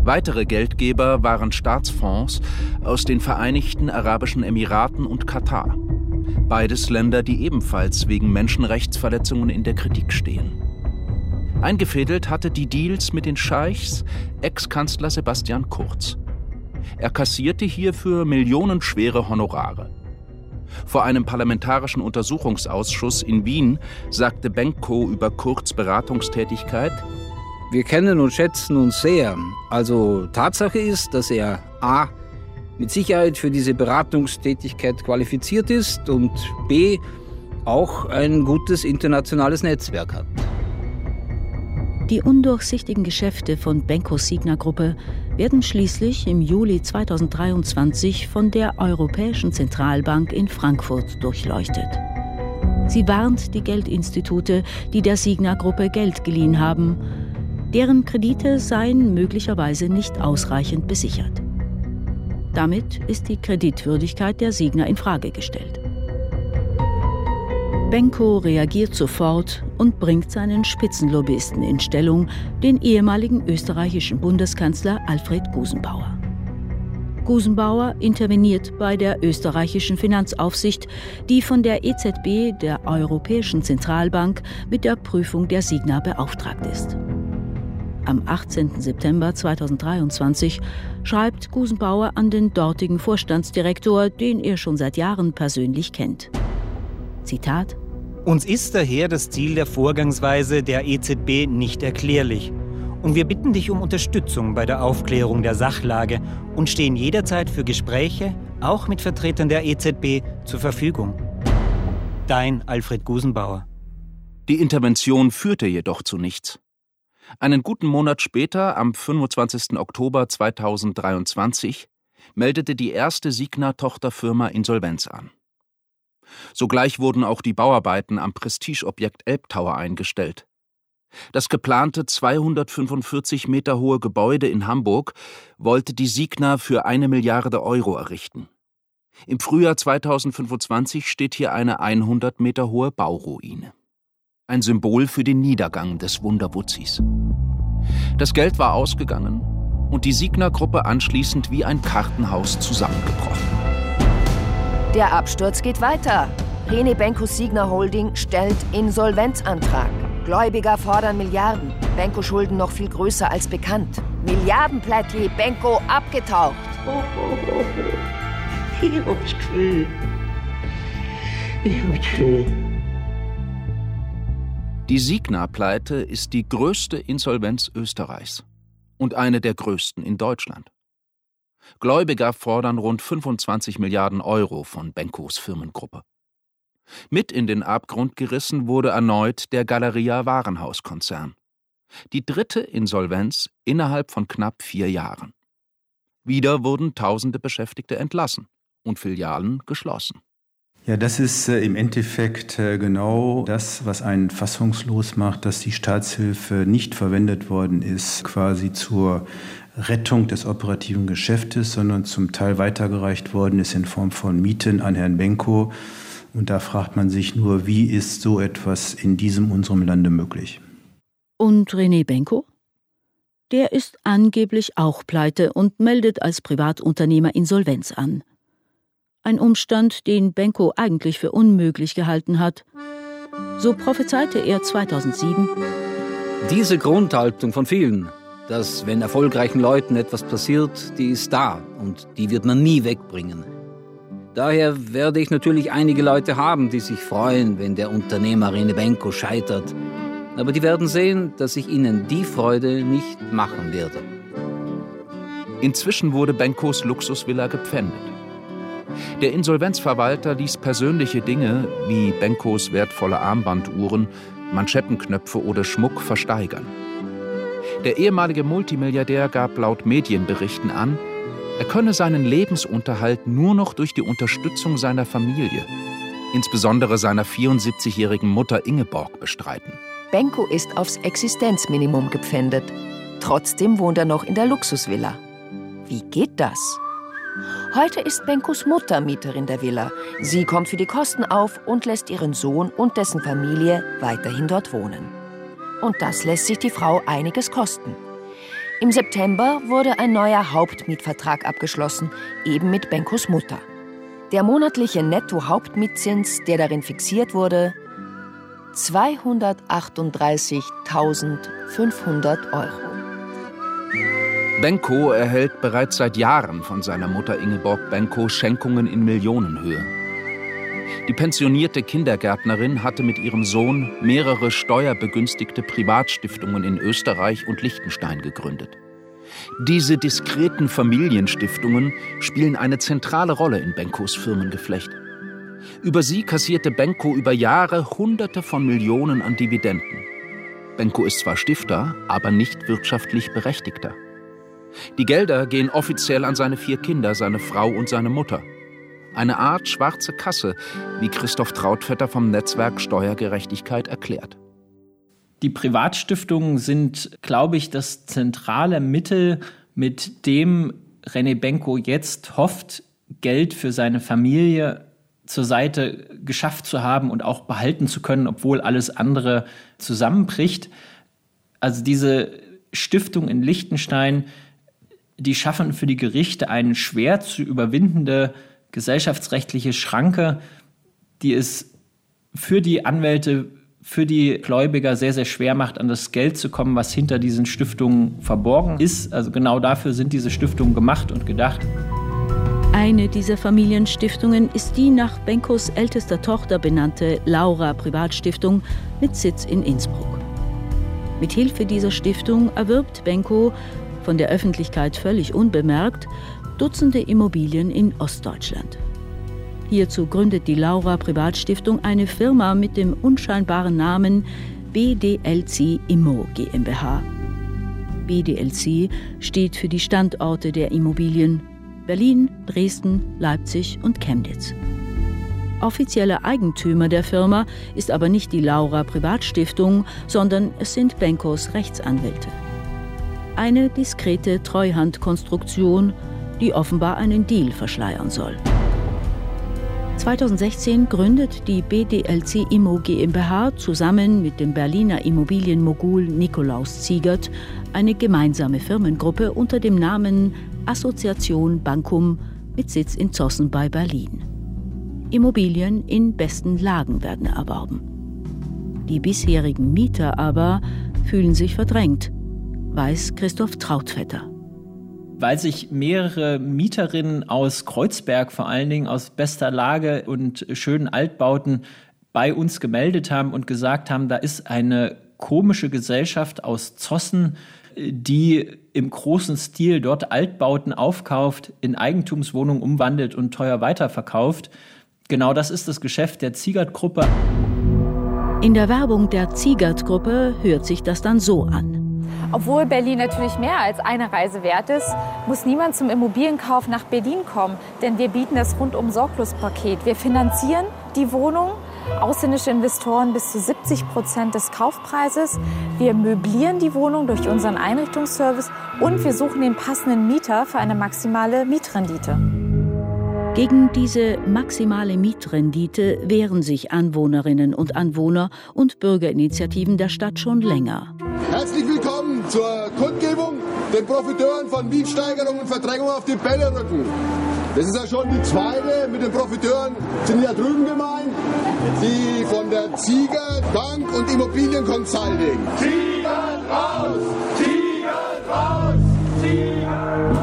Weitere Geldgeber waren Staatsfonds aus den Vereinigten Arabischen Emiraten und Katar. Beides Länder, die ebenfalls wegen Menschenrechtsverletzungen in der Kritik stehen. Eingefädelt hatte die Deals mit den Scheichs Ex-Kanzler Sebastian Kurz. Er kassierte hierfür millionenschwere Honorare. Vor einem parlamentarischen Untersuchungsausschuss in Wien sagte Benko über Kurz' Beratungstätigkeit: Wir kennen und schätzen uns sehr. Also Tatsache ist, dass er a. mit Sicherheit für diese Beratungstätigkeit qualifiziert ist und b. auch ein gutes internationales Netzwerk hat. Die undurchsichtigen Geschäfte von Benkos Signa-Gruppe werden schließlich im Juli zweitausenddreiundzwanzig von der Europäischen Zentralbank in Frankfurt durchleuchtet. Sie warnt die Geldinstitute, die der Signa-Gruppe Geld geliehen haben. Deren Kredite seien möglicherweise nicht ausreichend besichert. Damit ist die Kreditwürdigkeit der Signa in Frage gestellt. Benko reagiert sofort und bringt seinen Spitzenlobbyisten in Stellung, den ehemaligen österreichischen Bundeskanzler Alfred Gusenbauer. Gusenbauer interveniert bei der österreichischen Finanzaufsicht, die von der E Z B, der Europäischen Zentralbank, mit der Prüfung der Signa beauftragt ist. Am achtzehnten September zweitausenddreiundzwanzig schreibt Gusenbauer an den dortigen Vorstandsdirektor, den er schon seit Jahren persönlich kennt. Zitat: Uns ist daher das Ziel der Vorgangsweise der E Z B nicht erklärlich. Und wir bitten dich um Unterstützung bei der Aufklärung der Sachlage und stehen jederzeit für Gespräche, auch mit Vertretern der E Z B, zur Verfügung. Dein Alfred Gusenbauer. Die Intervention führte jedoch zu nichts. Einen guten Monat später, am fünfundzwanzigsten Oktober zweitausenddreiundzwanzig, meldete die erste Signa-Tochterfirma Insolvenz an. Sogleich wurden auch die Bauarbeiten am Prestigeobjekt Elbtower eingestellt. Das geplante zweihundertfünfundvierzig Meter hohe Gebäude in Hamburg wollte die Signa für eine Milliarde Euro errichten. Im Frühjahr zweitausendfünfundzwanzig steht hier eine hundert Meter hohe Bauruine. Ein Symbol für den Niedergang des Wunderwutzis. Das Geld war ausgegangen und die Signa-Gruppe anschließend wie ein Kartenhaus zusammengebrochen. Der Absturz geht weiter. Rene Benkos Signa Holding stellt Insolvenzantrag. Gläubiger fordern Milliarden. Benko Schulden noch viel größer als bekannt. Milliardenplättli, Benko abgetaucht. Oh, oh, oh. Ich hab's gefühlt. Ich hab's gefühlt. Die Signa-Pleite ist die größte Insolvenz Österreichs und eine der größten in Deutschland. Gläubiger fordern rund fünfundzwanzig Milliarden Euro von Benkos Firmengruppe. Mit in den Abgrund gerissen wurde erneut der Galeria Warenhauskonzern. Die dritte Insolvenz innerhalb von knapp vier Jahren. Wieder wurden tausende Beschäftigte entlassen und Filialen geschlossen. Ja, das ist äh, im Endeffekt äh, genau das, was einen fassungslos macht, dass die Staatshilfe nicht verwendet worden ist, quasi zur Rettung des operativen Geschäftes, sondern zum Teil weitergereicht worden ist in Form von Mieten an Herrn Benko. Und da fragt man sich nur, wie ist so etwas in diesem unserem Lande möglich? Und René Benko? Der ist angeblich auch pleite und meldet als Privatunternehmer Insolvenz an. Ein Umstand, den Benko eigentlich für unmöglich gehalten hat. So prophezeite er zweitausendsieben: Diese Grundhaltung von vielen, dass wenn erfolgreichen Leuten etwas passiert, die ist da und die wird man nie wegbringen. Daher werde ich natürlich einige Leute haben, die sich freuen, wenn der Unternehmer Rene Benko scheitert. Aber die werden sehen, dass ich ihnen die Freude nicht machen werde. Inzwischen wurde Benkos Luxusvilla gepfändet. Der Insolvenzverwalter ließ persönliche Dinge wie Benkos wertvolle Armbanduhren, Manschettenknöpfe oder Schmuck versteigern. Der ehemalige Multimilliardär gab laut Medienberichten an, er könne seinen Lebensunterhalt nur noch durch die Unterstützung seiner Familie, insbesondere seiner vierundsiebzigjährigen Mutter Ingeborg, bestreiten. Benko ist aufs Existenzminimum gepfändet. Trotzdem wohnt er noch in der Luxusvilla. Wie geht das? Heute ist Benkos Mutter Mieterin der Villa. Sie kommt für die Kosten auf und lässt ihren Sohn und dessen Familie weiterhin dort wohnen. Und das lässt sich die Frau einiges kosten. Im September wurde ein neuer Hauptmietvertrag abgeschlossen, eben mit Benkos Mutter. Der monatliche Netto-Hauptmietzins, der darin fixiert wurde, zweihundertachtunddreißigtausendfünfhundert Euro. Benko erhält bereits seit Jahren von seiner Mutter Ingeborg Benko Schenkungen in Millionenhöhe. Die pensionierte Kindergärtnerin hatte mit ihrem Sohn mehrere steuerbegünstigte Privatstiftungen in Österreich und Liechtenstein gegründet. Diese diskreten Familienstiftungen spielen eine zentrale Rolle in Benkos Firmengeflecht. Über sie kassierte Benko über Jahre Hunderte von Millionen an Dividenden. Benko ist zwar Stifter, aber nicht wirtschaftlich Berechtigter. Die Gelder gehen offiziell an seine vier Kinder, seine Frau und seine Mutter. Eine Art schwarze Kasse, wie Christoph Trautvetter vom Netzwerk Steuergerechtigkeit erklärt. Die Privatstiftungen sind, glaube ich, das zentrale Mittel, mit dem René Benko jetzt hofft, Geld für seine Familie zur Seite geschafft zu haben und auch behalten zu können, obwohl alles andere zusammenbricht. Also diese Stiftung in Liechtenstein, die schaffen für die Gerichte eine schwer zu überwindende gesellschaftsrechtliche Schranke, die es für die Anwälte, für die Gläubiger sehr, sehr schwer macht, an das Geld zu kommen, was hinter diesen Stiftungen verborgen ist. Also genau dafür sind diese Stiftungen gemacht und gedacht. Eine dieser Familienstiftungen ist die nach Benkos ältester Tochter benannte Laura Privatstiftung mit Sitz in Innsbruck. Mit Hilfe dieser Stiftung erwirbt Benko, von der Öffentlichkeit völlig unbemerkt, Dutzende Immobilien in Ostdeutschland. Hierzu gründet die Laura Privatstiftung eine Firma mit dem unscheinbaren Namen B D L C Immo GmbH. B D L C steht für die Standorte der Immobilien Berlin, Dresden, Leipzig und Chemnitz. Offizieller Eigentümer der Firma ist aber nicht die Laura Privatstiftung, sondern es sind Benkos Rechtsanwälte. Eine diskrete Treuhandkonstruktion, die offenbar einen Deal verschleiern soll. zweitausendsechzehn gründet die B D L C Immo GmbH zusammen mit dem Berliner Immobilienmogul Nikolaus Ziegert eine gemeinsame Firmengruppe unter dem Namen Assoziation Bankum mit Sitz in Zossen bei Berlin. Immobilien in besten Lagen werden erworben. Die bisherigen Mieter aber fühlen sich verdrängt, weiß Christoph Trautvetter. Weil sich mehrere Mieterinnen aus Kreuzberg, vor allen Dingen aus bester Lage und schönen Altbauten, bei uns gemeldet haben und gesagt haben, da ist eine komische Gesellschaft aus Zossen, die im großen Stil dort Altbauten aufkauft, in Eigentumswohnungen umwandelt und teuer weiterverkauft. Genau das ist das Geschäft der Ziegert-Gruppe. In der Werbung der Ziegert-Gruppe hört sich das dann so an. Obwohl Berlin natürlich mehr als eine Reise wert ist, muss niemand zum Immobilienkauf nach Berlin kommen, denn wir bieten das Rundum-Sorglos-Paket. Wir finanzieren die Wohnung, ausländische Investoren bis zu siebzig Prozent des Kaufpreises. Wir möblieren die Wohnung durch unseren Einrichtungsservice und wir suchen den passenden Mieter für eine maximale Mietrendite. Gegen diese maximale Mietrendite wehren sich Anwohnerinnen und Anwohner und Bürgerinitiativen der Stadt schon länger. Herzlich willkommen zur Kundgebung, den Profiteuren von Mietsteigerung und Verdrängung auf die Bälle rücken. Das ist ja schon die zweite. Mit den Profiteuren sind ja drüben gemeint, die von der Ziegert Bank und Immobilien Consulting. Ziegert raus! Ziegert raus! Ziegert raus!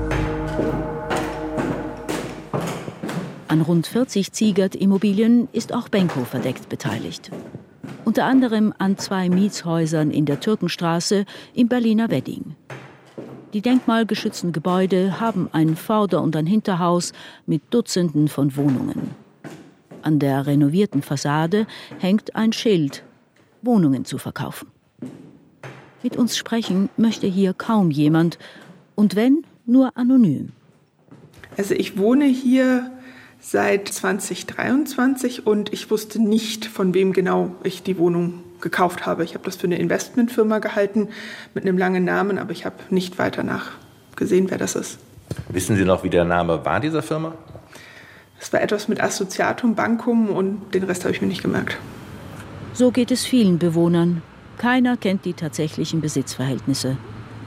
An rund vierzig Ziegert-Immobilien ist auch Benko verdeckt beteiligt. Unter anderem an zwei Mietshäusern in der Türkenstraße im Berliner Wedding. Die denkmalgeschützten Gebäude haben ein Vorder- und ein Hinterhaus mit Dutzenden von Wohnungen. An der renovierten Fassade hängt ein Schild: Wohnungen zu verkaufen. Mit uns sprechen möchte hier kaum jemand, und wenn, nur anonym. Also ich wohne hier seit zweitausenddreiundzwanzig und ich wusste nicht, von wem genau ich die Wohnung gekauft habe. Ich habe das für eine Investmentfirma gehalten mit einem langen Namen, aber ich habe nicht weiter nachgesehen, wer das ist. Wissen Sie noch, wie der Name war dieser Firma? Es war etwas mit Assoziatum Bankum und den Rest habe ich mir nicht gemerkt. So geht es vielen Bewohnern. Keiner kennt die tatsächlichen Besitzverhältnisse.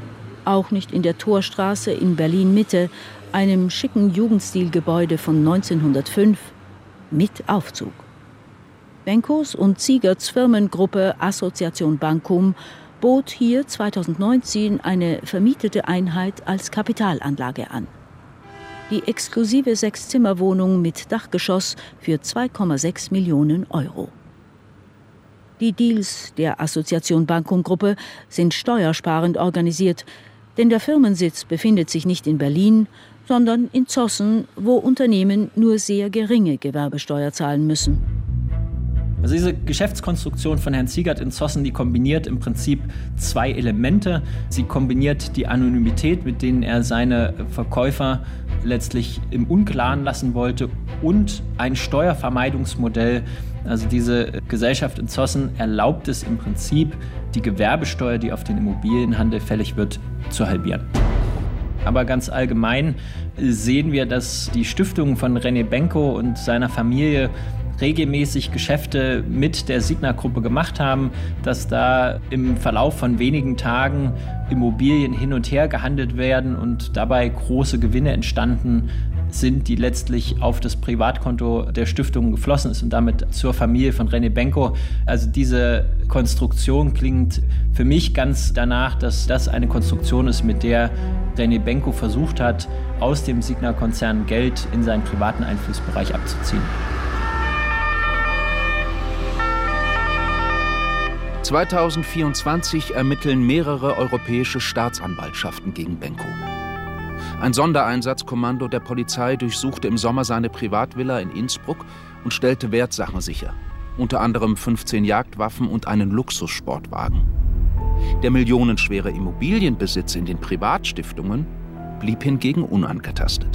auch nicht in der Torstraße in Berlin-Mitte, einem schicken Jugendstilgebäude von neunzehnhundertfünf, mit Aufzug. Benkos und Ziegerts Firmengruppe Association Bankum bot hier zweitausendneunzehn eine vermietete Einheit als Kapitalanlage an. Die exklusive Sechszimmerwohnung mit Dachgeschoss für zwei Komma sechs Millionen Euro. Die Deals der Association Bankum-Gruppe sind steuersparend organisiert, denn der Firmensitz befindet sich nicht in Berlin, sondern in Zossen, wo Unternehmen nur sehr geringe Gewerbesteuer zahlen müssen. Also diese Geschäftskonstruktion von Herrn Ziegert in Zossen, die kombiniert im Prinzip zwei Elemente. Sie kombiniert die Anonymität, mit denen er seine Verkäufer letztlich im Unklaren lassen wollte, und ein Steuervermeidungsmodell. Also diese Gesellschaft in Zossen erlaubt es im Prinzip, die Gewerbesteuer, die auf den Immobilienhandel fällig wird, zu halbieren. Aber ganz allgemein sehen wir, dass die Stiftung von René Benko und seiner Familie regelmäßig Geschäfte mit der Signa-Gruppe gemacht haben, dass da im Verlauf von wenigen Tagen Immobilien hin und her gehandelt werden und dabei große Gewinne entstanden sind, die letztlich auf das Privatkonto der Stiftung geflossen ist und damit zur Familie von René Benko. Also diese Konstruktion klingt für mich ganz danach, dass das eine Konstruktion ist, mit der René Benko versucht hat, aus dem Signa-Konzern Geld in seinen privaten Einflussbereich abzuziehen. zweitausendvierundzwanzig ermitteln mehrere europäische Staatsanwaltschaften gegen Benko. Ein Sondereinsatzkommando der Polizei durchsuchte im Sommer seine Privatvilla in Innsbruck und stellte Wertsachen sicher, unter anderem fünfzehn Jagdwaffen und einen Luxussportwagen. Der millionenschwere Immobilienbesitz in den Privatstiftungen blieb hingegen unangetastet.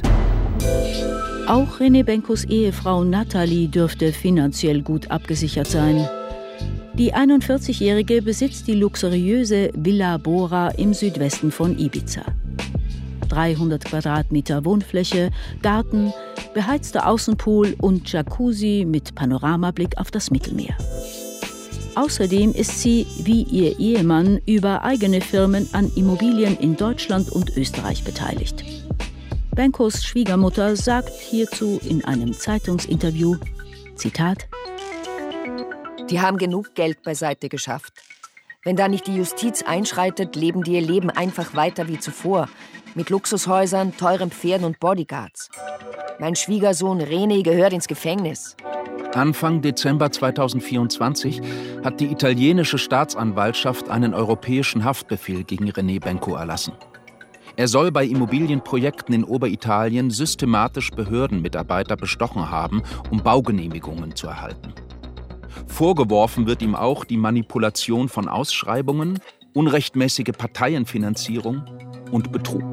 Auch René Benkos Ehefrau Nathalie dürfte finanziell gut abgesichert sein. Die einundvierzigjährige besitzt die luxuriöse Villa Bora im Südwesten von Ibiza. dreihundert Quadratmeter Wohnfläche, Garten, beheizter Außenpool und Jacuzzi mit Panoramablick auf das Mittelmeer. Außerdem ist sie, wie ihr Ehemann, über eigene Firmen an Immobilien in Deutschland und Österreich beteiligt. Benkos Schwiegermutter sagt hierzu in einem Zeitungsinterview, Zitat: Die haben genug Geld beiseite geschafft. Wenn da nicht die Justiz einschreitet, leben die ihr Leben einfach weiter wie zuvor. Mit Luxushäusern, teuren Pferden und Bodyguards. Mein Schwiegersohn René gehört ins Gefängnis. Anfang Dezember zweitausendvierundzwanzig hat die italienische Staatsanwaltschaft einen europäischen Haftbefehl gegen René Benko erlassen. Er soll bei Immobilienprojekten in Oberitalien systematisch Behördenmitarbeiter bestochen haben, um Baugenehmigungen zu erhalten. Vorgeworfen wird ihm auch die Manipulation von Ausschreibungen, unrechtmäßige Parteienfinanzierung und Betrug.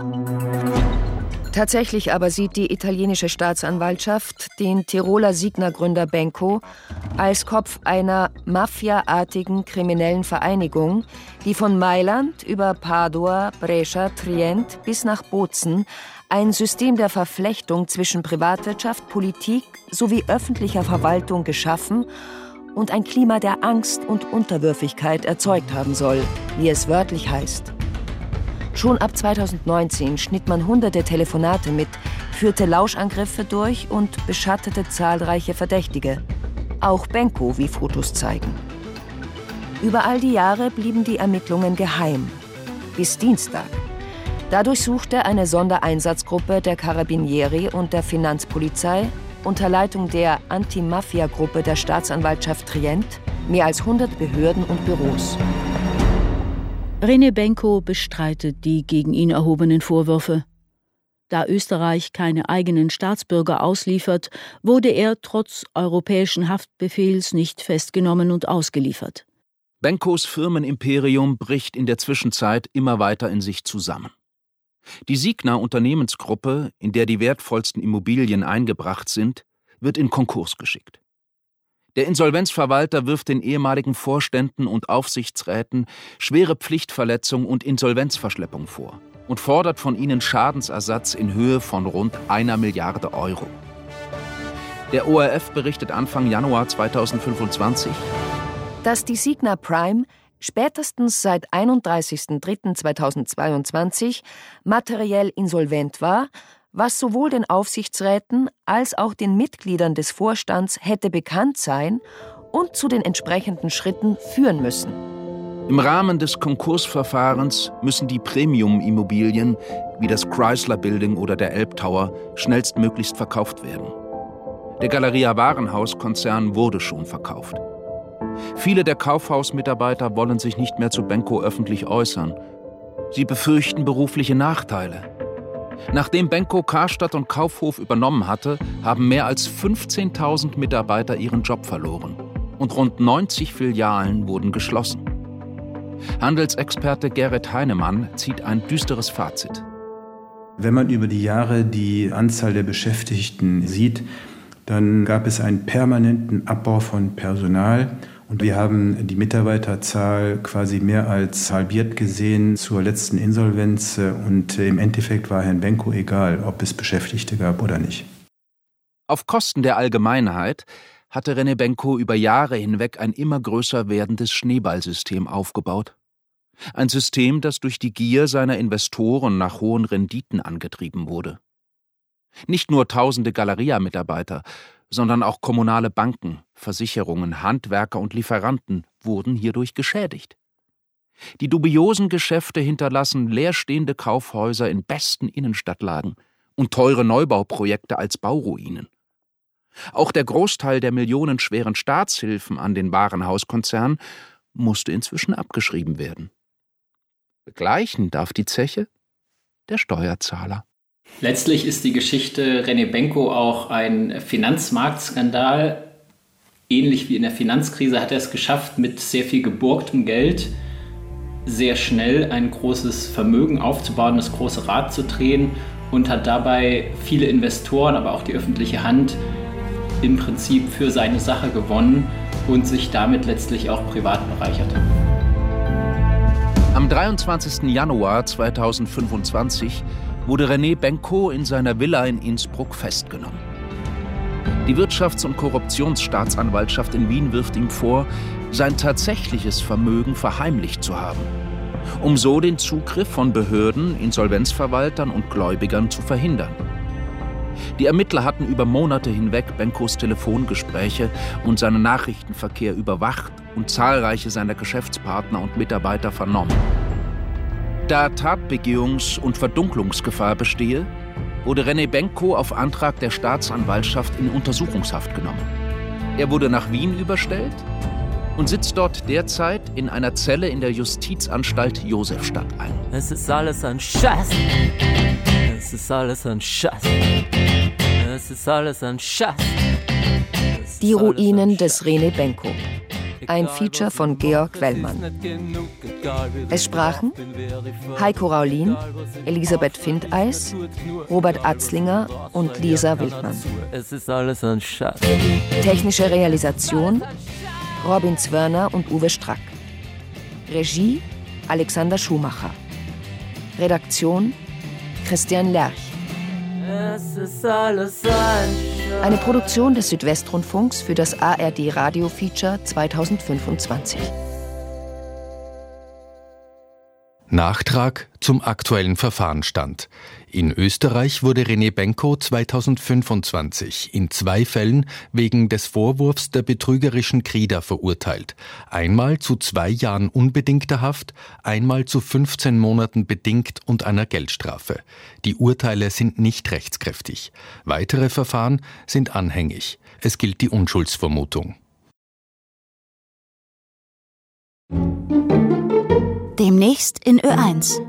Tatsächlich aber sieht die italienische Staatsanwaltschaft den Tiroler Signa-Gründer Benko als Kopf einer mafiaartigen kriminellen Vereinigung, die von Mailand über Padua, Brescia, Trient bis nach Bozen ein System der Verflechtung zwischen Privatwirtschaft, Politik sowie öffentlicher Verwaltung geschaffen und ein Klima der Angst und Unterwürfigkeit erzeugt haben soll, wie es wörtlich heißt. Schon ab zweitausendneunzehn schnitt man hunderte Telefonate mit, führte Lauschangriffe durch und beschattete zahlreiche Verdächtige. Auch Benko, wie Fotos zeigen. Über all die Jahre blieben die Ermittlungen geheim. Bis Dienstag. Da durchsuchte eine Sondereinsatzgruppe der Carabinieri und der Finanzpolizei unter Leitung der Anti-Mafia-Gruppe der Staatsanwaltschaft Trient mehr als hundert Behörden und Büros. René Benko bestreitet die gegen ihn erhobenen Vorwürfe. Da Österreich keine eigenen Staatsbürger ausliefert, wurde er trotz europäischen Haftbefehls nicht festgenommen und ausgeliefert. Benkos Firmenimperium bricht in der Zwischenzeit immer weiter in sich zusammen. Die Signa-Unternehmensgruppe, in der die wertvollsten Immobilien eingebracht sind, wird in Konkurs geschickt. Der Insolvenzverwalter wirft den ehemaligen Vorständen und Aufsichtsräten schwere Pflichtverletzung und Insolvenzverschleppung vor und fordert von ihnen Schadensersatz in Höhe von rund einer Milliarde Euro. Der O R F berichtet Anfang Januar zweitausendfünfundzwanzig, dass die Signa Prime spätestens seit einunddreißigsten dritten zweitausendzweiundzwanzig materiell insolvent war, was sowohl den Aufsichtsräten als auch den Mitgliedern des Vorstands hätte bekannt sein und zu den entsprechenden Schritten führen müssen. Im Rahmen des Konkursverfahrens müssen die Premium-Immobilien wie das Chrysler Building oder der Elbtower schnellstmöglichst verkauft werden. Der Galeria Warenhaus-Konzern wurde schon verkauft. Viele der Kaufhausmitarbeiter wollen sich nicht mehr zu Benko öffentlich äußern. Sie befürchten berufliche Nachteile. Nachdem Benko Karstadt und Kaufhof übernommen hatte, haben mehr als fünfzehntausend Mitarbeiter ihren Job verloren. Und rund neunzig Filialen wurden geschlossen. Handelsexperte Gerrit Heinemann zieht ein düsteres Fazit. Wenn man über die Jahre die Anzahl der Beschäftigten sieht, dann gab es einen permanenten Abbau von Personal. Und wir haben die Mitarbeiterzahl quasi mehr als halbiert gesehen zur letzten Insolvenz. Und im Endeffekt war Herrn Benko egal, ob es Beschäftigte gab oder nicht. Auf Kosten der Allgemeinheit hatte René Benko über Jahre hinweg ein immer größer werdendes Schneeballsystem aufgebaut. Ein System, das durch die Gier seiner Investoren nach hohen Renditen angetrieben wurde. Nicht nur tausende Galeria-Mitarbeiter, sondern auch kommunale Banken, Versicherungen, Handwerker und Lieferanten wurden hierdurch geschädigt. Die dubiosen Geschäfte hinterlassen leerstehende Kaufhäuser in besten Innenstadtlagen und teure Neubauprojekte als Bauruinen. Auch der Großteil der millionenschweren Staatshilfen an den Warenhauskonzern musste inzwischen abgeschrieben werden. Begleichen darf die Zeche der Steuerzahler. Letztlich ist die Geschichte René Benko auch ein Finanzmarktskandal. Ähnlich wie in der Finanzkrise hat er es geschafft, mit sehr viel geborgtem Geld sehr schnell ein großes Vermögen aufzubauen, das große Rad zu drehen und hat dabei viele Investoren, aber auch die öffentliche Hand im Prinzip für seine Sache gewonnen und sich damit letztlich auch privat bereichert. Am dreiundzwanzigsten Januar zweitausendfünfundzwanzig wurde René Benko in seiner Villa in Innsbruck festgenommen. Die Wirtschafts- und Korruptionsstaatsanwaltschaft in Wien wirft ihm vor, sein tatsächliches Vermögen verheimlicht zu haben, um so den Zugriff von Behörden, Insolvenzverwaltern und Gläubigern zu verhindern. Die Ermittler hatten über Monate hinweg Benkos Telefongespräche und seinen Nachrichtenverkehr überwacht und zahlreiche seiner Geschäftspartner und Mitarbeiter vernommen. Da Tatbegehungs- und Verdunklungsgefahr bestehe, wurde René Benko auf Antrag der Staatsanwaltschaft in Untersuchungshaft genommen. Er wurde nach Wien überstellt und sitzt dort derzeit in einer Zelle in der Justizanstalt Josefstadt ein. Es ist alles ein Scheiß. Es ist alles ein Scheiß. Es ist alles ein Scheiß. Die Ruinen des René Benko. Ein Feature von Georg Wellmann. Es sprachen Heiko Raulin, Elisabeth Findeis, Robert Atzlinger und Lisa Wildmann. Es ist alles ein Schatz. Technische Realisation Robin Zwörner und Uwe Strack. Regie Alexander Schumacher. Redaktion Christian Lerch. Es ist alles ein Schatz. Eine Produktion des Südwestrundfunks für das A R D Radio Feature zweitausendfünfundzwanzig. Nachtrag zum aktuellen Verfahrensstand. In Österreich wurde René Benko zweitausendfünfundzwanzig in zwei Fällen wegen des Vorwurfs der betrügerischen Krieder verurteilt. Einmal zu zwei Jahren unbedingter Haft, einmal zu fünfzehn Monaten bedingt und einer Geldstrafe. Die Urteile sind nicht rechtskräftig. Weitere Verfahren sind anhängig. Es gilt die Unschuldsvermutung. Demnächst in Ö eins.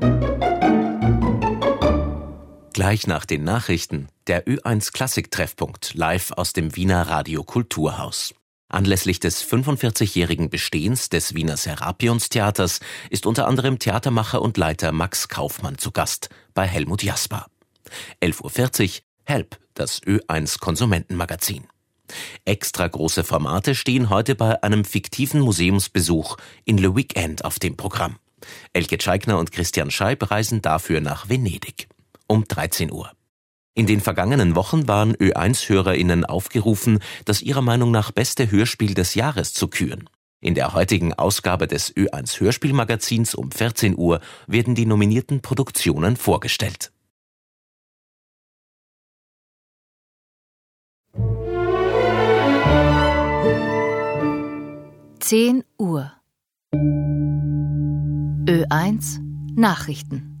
Gleich nach den Nachrichten der Ö eins Klassik-Treffpunkt live aus dem Wiener Radio Kulturhaus. Anlässlich des fünfundvierzigjährigen Bestehens des Wiener Serapionstheaters ist unter anderem Theatermacher und Leiter Max Kaufmann zu Gast bei Helmut Jasper. elf Uhr vierzig Help, das Ö eins Konsumentenmagazin. Extra große Formate stehen heute bei einem fiktiven Museumsbesuch in Le Weekend auf dem Programm. Elke Tscheigner und Christian Scheib reisen dafür nach Venedig. Um dreizehn Uhr. In den vergangenen Wochen waren Ö eins HörerInnen aufgerufen, das ihrer Meinung nach beste Hörspiel des Jahres zu küren. In der heutigen Ausgabe des Ö eins Hörspielmagazins um vierzehn Uhr werden die nominierten Produktionen vorgestellt. zehn Uhr. Ö eins Nachrichten.